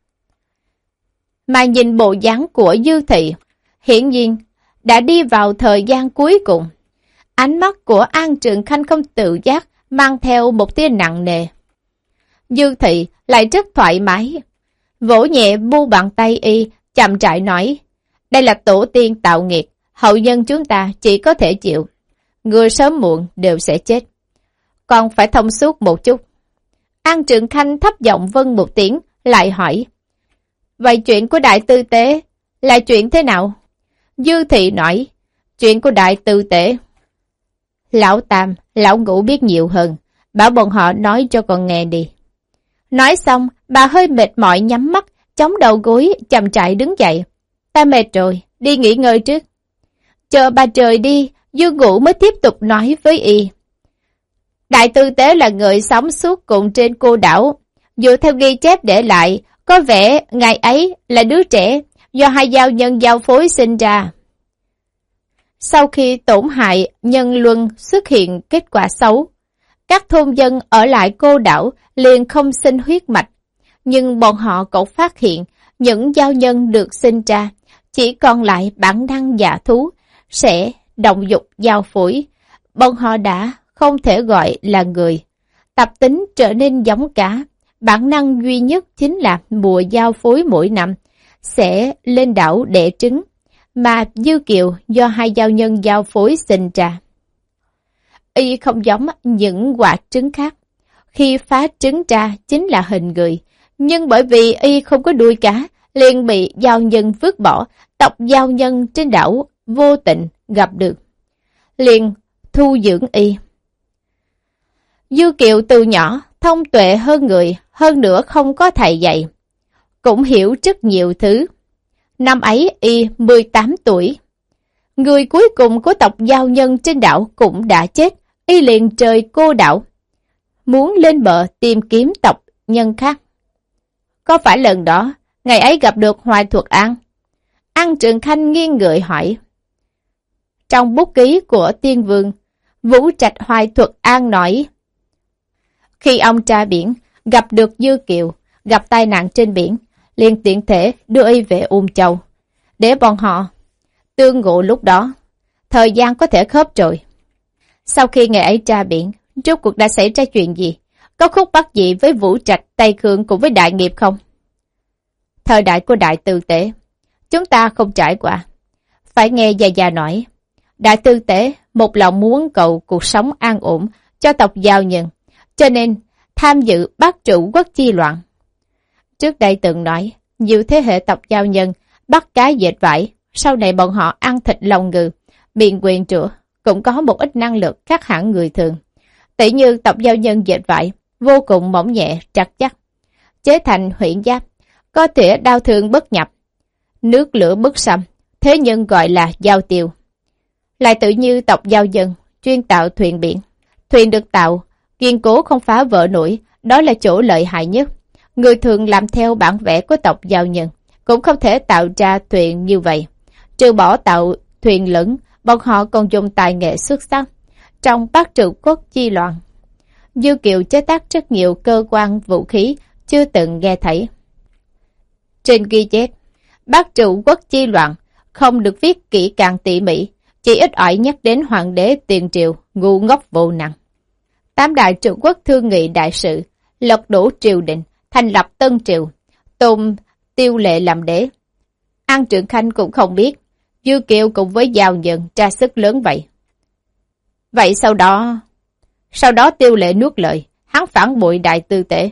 Mà nhìn bộ dáng của Dư Thị, hiển nhiên đã đi vào thời gian cuối cùng. Ánh mắt của An Trường Khanh không tự giác, mang theo một tia nặng nề. Dư Thị lại rất thoải mái, vỗ nhẹ mu bàn tay y, chậm rãi nói, đây là tổ tiên tạo nghiệt, hậu nhân chúng ta chỉ có thể chịu. Người sớm muộn đều sẽ chết, còn phải thông suốt một chút. An Trường Khanh thấp giọng vâng một tiếng, lại hỏi, vậy chuyện của Đại Tư Tế là chuyện thế nào? Dư Thị nói, chuyện của Đại Tư Tế, Lão Tam, Lão Ngũ biết nhiều hơn, bảo bọn họ nói cho con nghe đi. Nói xong, bà hơi mệt mỏi nhắm mắt, chống đầu gối, chậm rãi đứng dậy. Ta mệt rồi, đi nghỉ ngơi trước. Chờ bà trời đi, Dương Ngũ mới tiếp tục nói với y. Đại Tư Tế là người sống suốt cùng trên cô đảo. Dựa theo ghi chép để lại, có vẻ ngày ấy là đứa trẻ do hai giao nhân giao phối sinh ra. Sau khi tổn hại nhân luân xuất hiện kết quả xấu, Các thôn dân ở lại cô đảo liền không sinh huyết mạch, nhưng bọn họ cũng phát hiện những giao nhân được sinh ra chỉ còn lại bản năng dạ thú, sẽ động dục giao phối. Bọn họ đã không thể gọi là người. Tập tính trở nên giống cá, bản năng duy nhất chính là mùa giao phối mỗi năm sẽ lên đảo đẻ trứng, mà Dư Kiều do hai giao nhân giao phối sinh ra. Y không giống những quả trứng khác, khi phá trứng ra chính là hình người, nhưng bởi vì Y không có đuôi cá, liền bị giao nhân vứt bỏ. Tộc giao nhân trên đảo vô tình gặp được, liền thu dưỡng Y. Dư Kiều từ nhỏ thông tuệ hơn người, hơn nữa không có thầy dạy, cũng hiểu rất nhiều thứ. Năm ấy Y mười tám tuổi. Người cuối cùng của tộc giao nhân trên đảo cũng đã chết. Y liền trời cô đảo, muốn lên bờ tìm kiếm tộc nhân khác. Có phải lần đó, ngày ấy gặp được Hoài Thuật An? An Trường Khanh nghiêng người hỏi. Trong bút ký của Tiên Vương, Vũ Trạch Hoài Thuật An nói, khi ông tra biển, gặp được Dư Kiều, gặp tai nạn trên biển, liền tiện thể đưa Y về Ung Châu, để bọn họ tương ngộ lúc đó. Thời gian có thể khớp rồi. Sau khi ngày ấy tra biển, rốt cuộc đã xảy ra chuyện gì? Có khúc mắc gì với Vũ Trạch, Tây Khương cùng với Đại Nghiệp không? Thời đại của Đại Tư Tế, chúng ta không trải qua. Phải nghe già già nói, Đại Tư Tế một lòng muốn cầu cuộc sống an ổn cho tộc giao nhân, cho nên tham dự bát trụ quốc chi loạn. Trước đây từng nói, nhiều thế hệ tộc giao nhân bắt cá dệt vải, sau này bọn họ ăn thịt lòng ngừ, miệng quyền trữa, cũng có một ít năng lực khác hẳn người thường. Tỷ như tộc giao nhân dệt vải, vô cùng mỏng nhẹ, trắc chắc, chế thành huyễn giáp, có thể đao thương bất nhập, nước lửa bất xâm, thế nhưng gọi là giao tiêu. Lại tự như tộc giao dân, chuyên tạo thuyền biển. Thuyền được tạo, kiên cố không phá vỡ nổi, đó là chỗ lợi hại nhất. Người thường làm theo bản vẽ của tộc giao nhân, cũng không thể tạo ra thuyền như vậy. Trừ bỏ tạo thuyền lớn, bọn họ còn dùng tài nghệ xuất sắc. Trong bát trụ quốc chi loạn, Dư Kiều chế tác rất nhiều cơ quan vũ khí chưa từng nghe thấy. Trên ghi chép, bát trụ quốc chi loạn không được viết kỹ càng tỉ mỉ, chỉ ít ỏi nhắc đến hoàng đế tiền triều ngu ngốc vô năng. Tám đại trụ quốc thương nghị đại sự, lật đổ triều đình, thành lập tân triều, tôn Tiêu Lệ làm đế. An Trường Khanh cũng không biết, Dư Kiều cùng với giao nhân tra sức lớn vậy. Vậy sau đó, sau đó Tiêu Lệ nuốt lời, hắn phản bội Đại Tư Tế.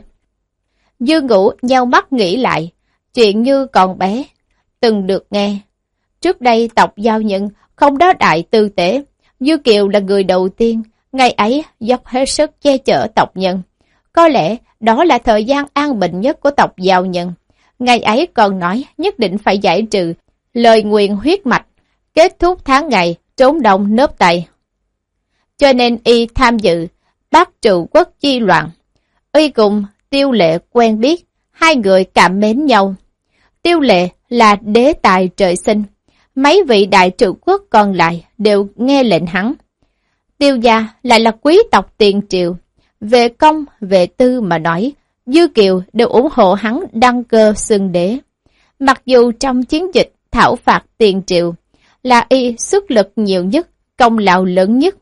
Dư Ngũ nheo mắt nghĩ lại, chuyện như còn bé, từng được nghe. Trước đây tộc giao nhân không đó Đại Tư Tế, Dư Kiều là người đầu tiên, ngày ấy dốc hết sức che chở tộc nhân. Có lẽ đó là thời gian an bình nhất của tộc giao nhân. Ngày ấy còn nói nhất định phải giải trừ lời nguyền huyết mạch, kết thúc tháng ngày trốn đông nớp tay. Cho nên Y tham dự bát trụ quốc chi loạn. Y cùng Tiêu Lệ quen biết, hai người cảm mến nhau. Tiêu Lệ là đế tài trời sinh, mấy vị đại trụ quốc còn lại đều nghe lệnh hắn. Tiêu gia lại là quý tộc tiền triều, về công về tư mà nói, Dư Kiều đều ủng hộ hắn đăng cơ xưng đế. Mặc dù trong chiến dịch thảo phạt tiền triệu là Y xuất lực nhiều nhất, công lao lớn nhất.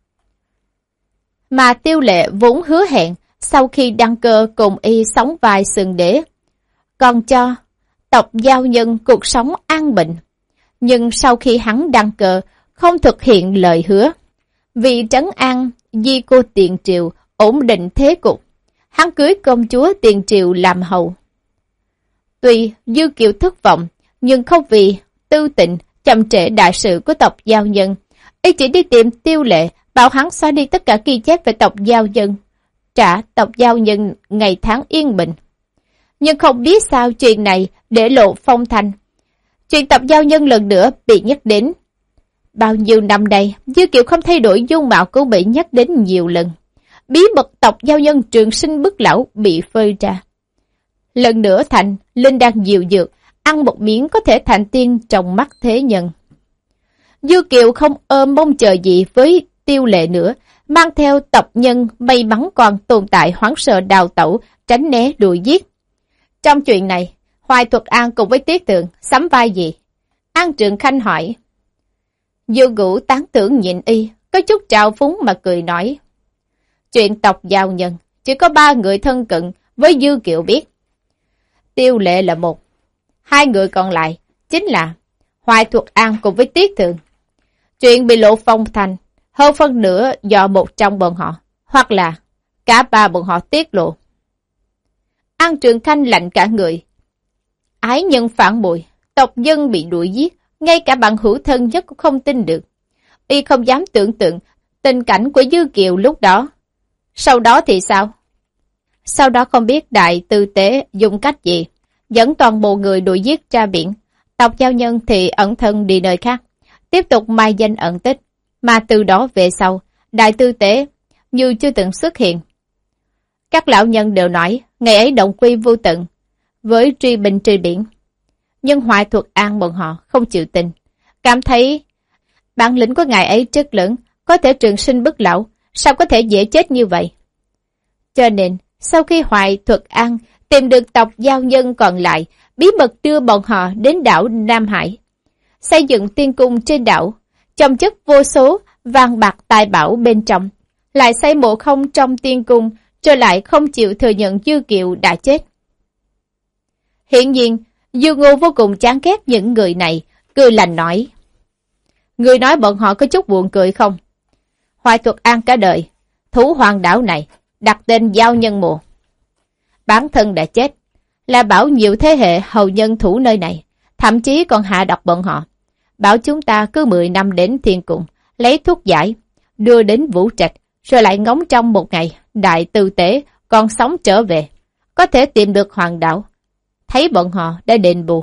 Mà Tiêu Lệ vốn hứa hẹn sau khi đăng cơ cùng Y sống vai xưng đế, còn cho tộc giao nhân cuộc sống an bình. Nhưng sau khi hắn đăng cơ, không thực hiện lời hứa. Vì trấn an di cô tiền triều, ổn định thế cục, hắn cưới công chúa tiền triều làm hầu. Tuy Dư Kiều thất vọng, nhưng không vì tư tình chậm trễ đại sự của tộc giao nhân. Y chỉ đi tìm Tiêu Lệ, bảo hắn xóa đi tất cả ghi chép về tộc giao nhân, trả tộc giao nhân ngày tháng yên bình. Nhưng không biết sao chuyện này để lộ phong thành. Chuyện tộc giao nhân lần nữa bị nhắc đến. Bao nhiêu năm đây, Dư Kiều không thay đổi dung mạo cũng bị nhắc đến nhiều lần. Bí mật tộc giao nhân trường sinh bức lão bị phơi ra. Lần nữa thành linh đang dịu dược, ăn một miếng có thể thành tiên trong mắt thế nhân. Dư Kiều không ôm mong chờ gì với Tiêu Lệ nữa, mang theo tộc nhân may mắn còn tồn tại hoảng sợ đào tẩu, tránh né đuổi giết. Trong chuyện này, Hoài Thuật An cùng với Tiết Tường sắm vai gì? An Trường Khanh hỏi. Dương Ngũ tán tưởng nhịn y, có chút trào phúng mà cười nói. Chuyện tộc giao nhân, chỉ có ba người thân cận với Dư Kiệu biết. Tiêu Lệ là một. Hai người còn lại chính là Hoài Thuật An cùng với Tiết Tường. Chuyện bị lộ phong thành, hơn phân nửa do một trong bọn họ, hoặc là cả ba bọn họ tiết lộ. An Trường Khanh lạnh cả người. Ái nhân phản bội, tộc dân bị đuổi giết, ngay cả bạn hữu thân nhất cũng không tin được. Y không dám tưởng tượng tình cảnh của Dư Kiều lúc đó. Sau đó thì sao? Sau đó không biết Đại Tư Tế dùng cách gì, dẫn toàn bộ người đuổi giết ra biển. Tộc giao nhân thì ẩn thân đi nơi khác, tiếp tục mai danh ẩn tích. Mà từ đó về sau, Đại Tư Tế như chưa từng xuất hiện. Các lão nhân đều nói, ngày ấy động quy vô tận, với truy binh truy biển. Nhưng Hoài Thuật An bọn họ không chịu tin, cảm thấy bản lĩnh của ngài ấy rất lớn, có thể trường sinh bất lão, sao có thể dễ chết như vậy? Cho nên, sau khi Hoài Thuật An tìm được tộc giao nhân còn lại, bí mật đưa bọn họ đến đảo Nam Hải, xây dựng tiên cung trên đảo, chồng chất vô số vàng bạc tài bảo bên trong, lại xây mộ không trong tiên cung, rồi lại không chịu thừa nhận Dư Kiệu đã chết. Hiện nhiên, Dư Ngô vô cùng chán ghét những người này, cười lành nói. Người nói bọn họ có chút buồn cười không? Hoài Thuật An cả đời, thủ hoàng đảo này, đặt tên giao nhân mộ. Bản thân đã chết, là bảo nhiều thế hệ hầu nhân thủ nơi này, thậm chí còn hạ độc bọn họ. Bảo chúng ta cứ mười năm đến thiên cung, lấy thuốc giải, đưa đến Vũ Trạch, rồi lại ngóng trong một ngày, Đại Tư Tế còn sống trở về, có thể tìm được hoàng đảo. Thấy bọn họ đã đền bù.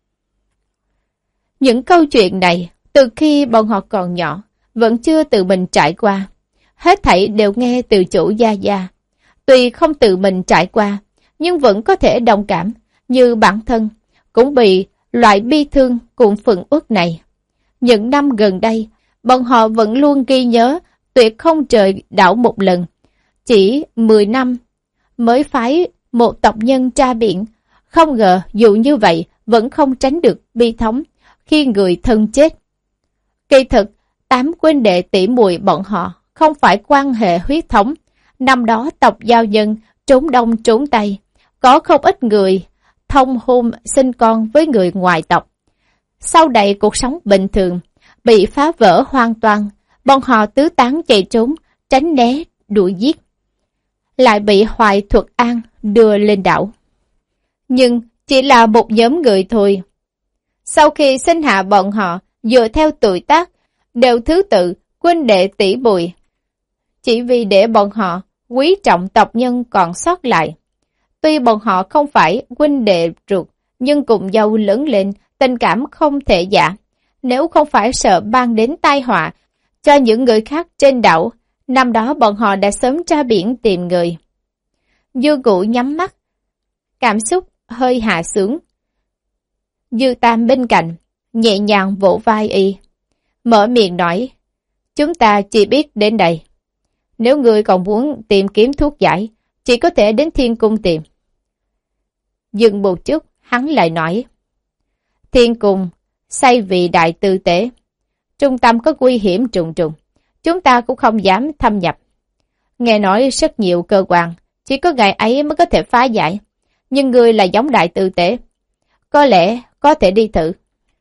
Những câu chuyện này, từ khi bọn họ còn nhỏ, vẫn chưa tự mình trải qua. Hết thảy đều nghe từ chủ gia gia. Tuy không tự mình trải qua, nhưng vẫn có thể đồng cảm, như bản thân, cũng bị loại bi thương cùng phẫn uất này. Những năm gần đây, bọn họ vẫn luôn ghi nhớ, tuyệt không rời đảo một lần. Chỉ mười năm mới phái một tộc nhân tra biển, không ngờ dù như vậy vẫn không tránh được bi thống khi người thân chết. Kỳ thực, tám huynh đệ tỷ muội bọn họ không phải quan hệ huyết thống. Năm đó tộc giao nhân trốn đông trốn tây, có không ít người thông hôn sinh con với người ngoài tộc. Sau đây cuộc sống bình thường bị phá vỡ hoàn toàn, bọn họ tứ tán chạy trốn, tránh né, đuổi giết. Lại bị Hoài Thuật An đưa lên đảo. Nhưng chỉ là một nhóm người thôi. Sau khi sinh hạ bọn họ, dựa theo tuổi tác, đều thứ tự, huynh đệ tỷ muội. Chỉ vì để bọn họ quý trọng tộc nhân còn sót lại. Tuy bọn họ không phải huynh đệ ruột, nhưng cùng nhau lớn lên, tình cảm không thể giả. Nếu không phải sợ mang đến tai họa cho những người khác trên đảo, năm đó bọn họ đã sớm ra biển tìm người. Dư Ngũ nhắm mắt, cảm xúc hơi hạ xuống. Dư Tam bên cạnh, nhẹ nhàng vỗ vai y, mở miệng nói, chúng ta chỉ biết đến đây. Nếu người còn muốn tìm kiếm thuốc giải, chỉ có thể đến Thiên Cung tìm. Dừng một chút, hắn lại nói, Thiên Cung xây vì Đại Tư Tế, trung tâm có nguy hiểm trùng trùng, chúng ta cũng không dám thâm nhập. Nghe nói rất nhiều cơ quan, chỉ có ngày ấy mới có thể phá giải, nhưng người là giống Đại Tư Tế, có lẽ có thể đi thử.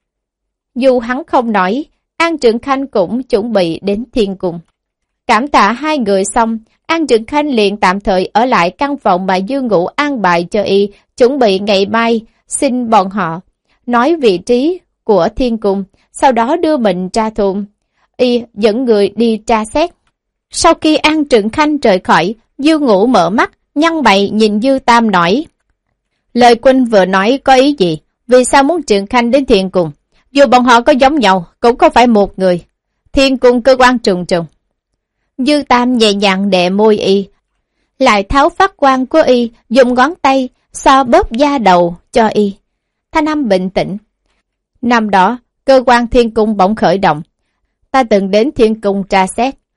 Dù hắn không nói, An Trường Khanh cũng chuẩn bị đến Thiên Cung. Cảm tạ hai người xong, An Trường Khanh liền tạm thời ở lại căn phòng mà Dư Ngũ an bài cho y, chuẩn bị ngày mai xin bọn họ nói vị trí của Thiên Cung, sau đó đưa mình ra thôn. Y dẫn người đi tra xét. Sau khi An Trường Khanh rời khỏi, Dư Ngũ mở mắt, nhăn mày nhìn Dư Tam nói, lời huynh vừa nói có ý gì? Vì sao muốn Trường Khanh đến Thiên Cung? Dù bọn họ có giống nhau, cũng không phải một người. Thiên Cung cơ quan trùng trùng. Dư Tam nhẹ nhàng đè môi y, lại tháo phát quan của y, dùng ngón tay xoa bóp da đầu cho y. Thanh âm bình tĩnh. Năm đó, cơ quan Thiên Cung bỗng khởi động. Ta từng đến Thiên Cung tra xét,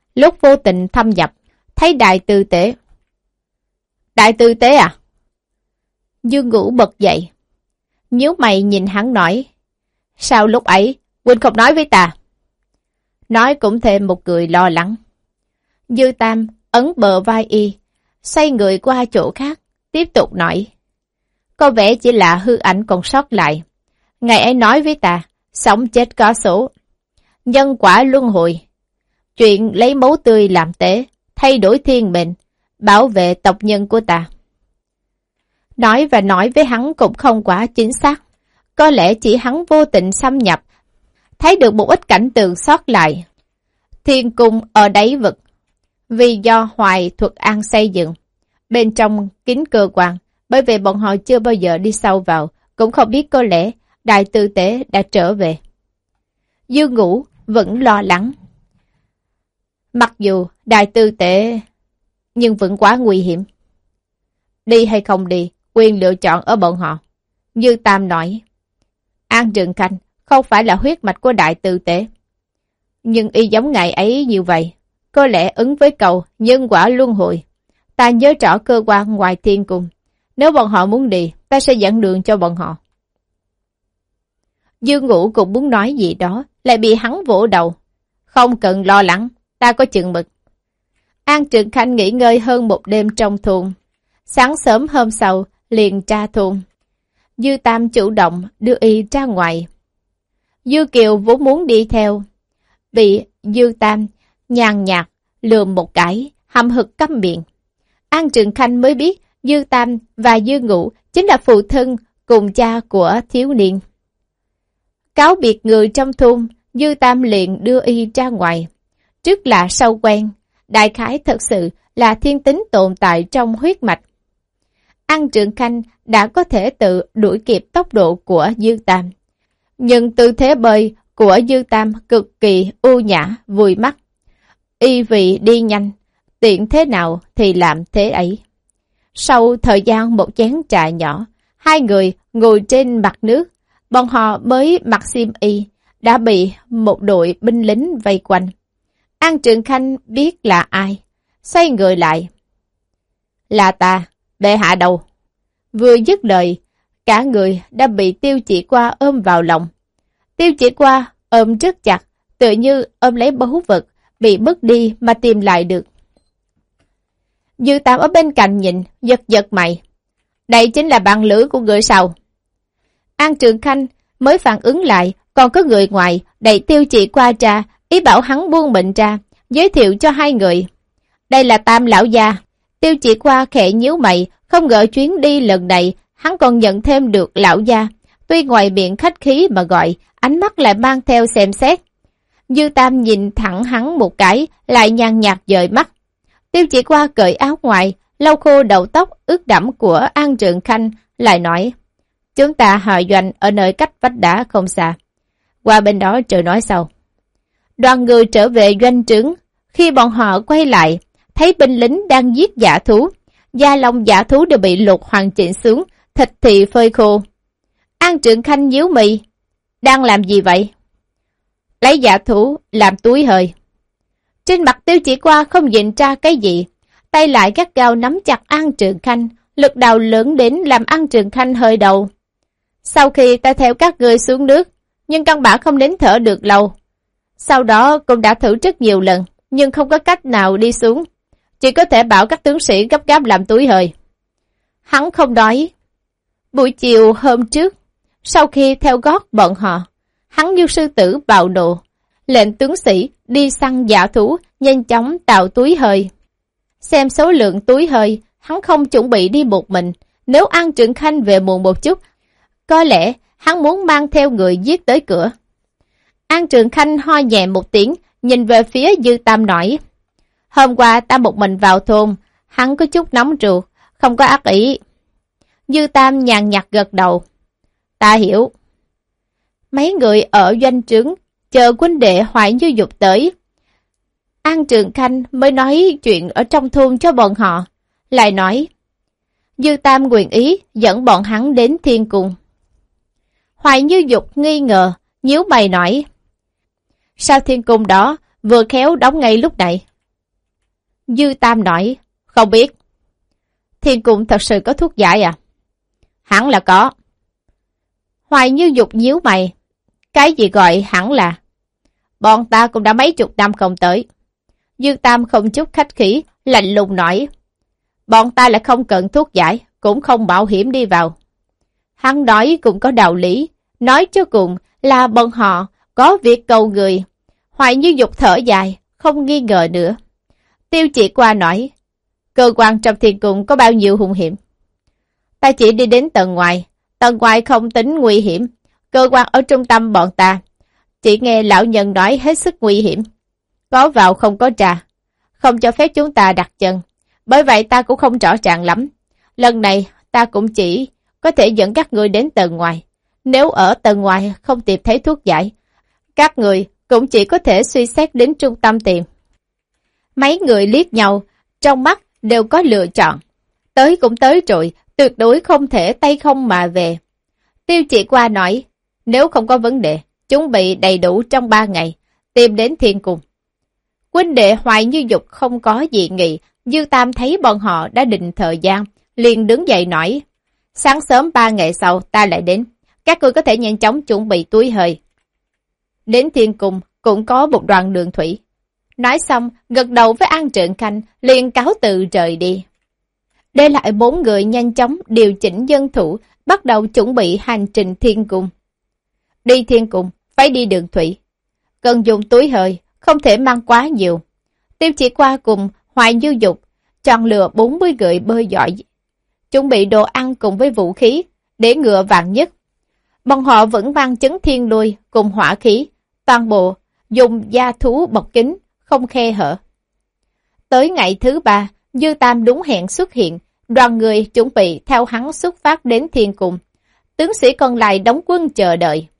lúc vô tình thâm nhập, thấy Đại Tư Tế. Đại Tư Tế à? Dương Ngũ bật dậy, nhíu mày nhìn hắn nói, sao lúc ấy huynh không nói với ta? Nói cũng thêm một người lo lắng. Dư Tam ấn bờ vai y, xoay người qua chỗ khác, tiếp tục nói, có vẻ chỉ là hư ảnh còn sót lại. Ngày ấy nói với ta, sống chết có số, nhân quả luân hồi, chuyện lấy máu tươi làm tế, thay đổi thiên mệnh, bảo vệ tộc nhân của ta. Nói và nói với hắn cũng không quá chính xác, có lẽ chỉ hắn vô tình xâm nhập, thấy được một ít cảnh tượng sót lại. Thiên cung ở đáy vực, vì do Hoài Thuật An xây dựng, bên trong kín cơ quan, bởi vì bọn họ chưa bao giờ đi sâu vào, cũng không biết có lẽ Đại Tư Tế đã trở về. Dương Ngũ vẫn lo lắng. Mặc dù Đại Tư Tế, nhưng vẫn quá nguy hiểm. Đi hay không đi, quyền lựa chọn ở bọn họ. Dư Tam nói, An Trường Khanh không phải là huyết mạch của Đại Tư Tế, nhưng y giống ngày ấy như vậy, có lẽ ứng với cầu nhân quả luân hồi. Ta nhớ rõ cơ quan ngoài thiên cung, nếu bọn họ muốn đi, ta sẽ dẫn đường cho bọn họ. Dương Ngũ cũng muốn nói gì đó, lại bị hắn vỗ đầu. Không cần lo lắng, ta có chừng mực. An Trường Khanh nghỉ ngơi hơn một đêm trong thôn. Sáng sớm hôm sau, liền ra thôn. Dư Tam chủ động đưa y ra ngoài. Dư Kiều vốn muốn đi theo, bị Dư Tam nhàn nhạt lườm một cái, hậm hực câm miệng. An Trường Khanh mới biết Dư Tam và Dư Ngũ chính là phụ thân cùng cha của thiếu niên. Cáo biệt người trong thôn, Dư Tam liền đưa y ra ngoài. Trước là sau quen, đại khái thật sự là thiên tính tồn tại trong huyết mạch. An Trường Khanh đã có thể tự đuổi kịp tốc độ của Dư Tam. Nhưng tư thế bơi của Dư Tam cực kỳ ưu nhã, vui mắt. Y vì đi nhanh, tiện thế nào thì làm thế ấy. Sau thời gian một chén trà nhỏ, hai người ngồi trên mặt nước, bọn họ mới mặc xiêm y, đã bị một đội binh lính vây quanh. An Trường Khanh biết là ai, xoay người lại. Là ta, bệ hạ đâu? Vừa dứt lời, cả người đã bị Tiêu Chỉ Qua ôm vào lòng. Tiêu Chỉ Qua ôm rất chặt, tựa như ôm lấy báu vật, bị mất đi mà tìm lại được. Dư Tam ở bên cạnh nhìn, giật giật mày. Đây chính là bạn lữ của người sao? An Trường Khanh mới phản ứng lại, còn có người ngoài đẩy Tiêu Chỉ Qua ra, ý bảo hắn buông bệnh ra, giới thiệu cho hai người. Đây là Tam lão gia. Tiêu Chỉ Qua khẽ nhíu mày, không ngờ chuyến đi lần này hắn còn nhận thêm được lão gia. Tuy ngoài miệng khách khí mà gọi, ánh mắt lại mang theo xem xét. Dư Tam nhìn thẳng hắn một cái, lại nhàn nhạt dời mắt. Tiêu Chỉ Qua cởi áo ngoài, lau khô đầu tóc ướt đẫm của An Trường Khanh, lại nói, chúng ta hội doanh ở nơi cách vách đá không xa. Qua bên đó trời nói sau. Đoàn người trở về doanh trướng, khi bọn họ quay lại, thấy binh lính đang giết dã thú, da lông dã thú đều bị lột hoàn chỉnh xuống, thịt thì phơi khô. An Trường Khanh nhíu mày, đang làm gì vậy? Lấy dã thú làm túi hơi. Trên mặt Tiêu Chỉ Qua không nhìn ra cái gì, tay lại gắt gao nắm chặt An Trường Khanh, lực đạo lớn đến làm An Trường Khanh hơi đầu. Sau khi ta theo các ngươi xuống nước, nhưng căn bản không đến thở được lâu. Sau đó cũng đã thử rất nhiều lần, nhưng không có cách nào đi xuống. Chỉ có thể bảo các tướng sĩ gấp gáp làm túi hơi. Hắn không đói. Buổi chiều hôm trước, sau khi theo gót bọn họ, hắn như sư tử bạo nộ, lệnh tướng sĩ đi săn dã thú, nhanh chóng tạo túi hơi. Xem số lượng túi hơi, hắn không chuẩn bị đi một mình. Nếu An Trường Khanh về muộn một chút, có lẽ hắn muốn mang theo người giết tới cửa. An Trường Khanh ho nhẹ một tiếng, nhìn về phía Dư Tam nói, hôm qua ta một mình vào thôn, hắn có chút nóng ruột, không có ác ý. Dư Tam nhàn nhạt gật đầu. Ta hiểu. Mấy người ở doanh trướng, chờ huynh đệ Hoài Như Dục tới. An Trường Khanh mới nói chuyện ở trong thôn cho bọn họ, lại nói, Dư Tam nguyện ý dẫn bọn hắn đến thiên cung. Hoài Như Dục nghi ngờ, nhíu mày nói, sao thiên cung đó vừa khéo đóng ngay lúc này, Dư Tam nói, không biết. Thiên Cung thật sự có thuốc giải à? Hẳn là có. Hoài Như Dục nhíu mày. Cái gì gọi hẳn là? Bọn ta cũng đã mấy chục năm không tới. Dư Tam không chút khách khí, lạnh lùng nói. Bọn ta lại không cần thuốc giải, cũng không mạo hiểm đi vào. Hắn nói cũng có đạo lý, nói cho cùng là bọn họ có việc cầu người. Hoài Như Dục thở dài, không nghi ngờ nữa. Tiêu Chỉ Qua nói, cơ quan trong thiên cung có bao nhiêu hung hiểm? Ta chỉ đi đến tầng ngoài, tầng ngoài không tính nguy hiểm, cơ quan ở trung tâm bọn ta. Chỉ nghe lão nhân nói hết sức nguy hiểm. Có vào không có ra, không cho phép chúng ta đặt chân. Bởi vậy ta cũng không rõ ràng lắm. Lần này ta cũng chỉ có thể dẫn các người đến tầng ngoài. Nếu ở tầng ngoài không tìm thấy thuốc giải, các người cũng chỉ có thể suy xét đến trung tâm tìm. Mấy người liếc nhau, trong mắt đều có lựa chọn. Tới cũng tới rồi, tuyệt đối không thể tay không mà về. Tiêu Chỉ Qua nói, nếu không có vấn đề, chuẩn bị đầy đủ trong ba ngày, tìm đến thiên cung. Huynh đệ Hoài Như Dục không có gì nghị, Dư Tam thấy bọn họ đã định thời gian, liền đứng dậy nói, sáng sớm ba ngày sau ta lại đến, các ngươi có thể nhanh chóng chuẩn bị túi hơi. Đến thiên cung cũng có một đoàn đường thủy. Nói xong, gật đầu với An Trượng Khanh, liền cáo từ rời đi. Để lại bốn người nhanh chóng điều chỉnh dân thủ, bắt đầu chuẩn bị hành trình thiên cung. Đi thiên cung, phải đi đường thủy. Cần dùng túi hơi, không thể mang quá nhiều. Tiêu Chỉ Qua cùng Hoài Như Dục chọn lựa bốn mươi người bơi giỏi, chuẩn bị đồ ăn cùng với vũ khí, để ngựa vạn nhất. Bọn họ vẫn mang chấn thiên lôi cùng hỏa khí, toàn bộ dùng da thú bọc kín, không khe hở. Tới ngày thứ ba, Dư Tam đúng hẹn xuất hiện, đoàn người chuẩn bị theo hắn xuất phát đến thiên cung. Tướng sĩ còn lại đóng quân chờ đợi.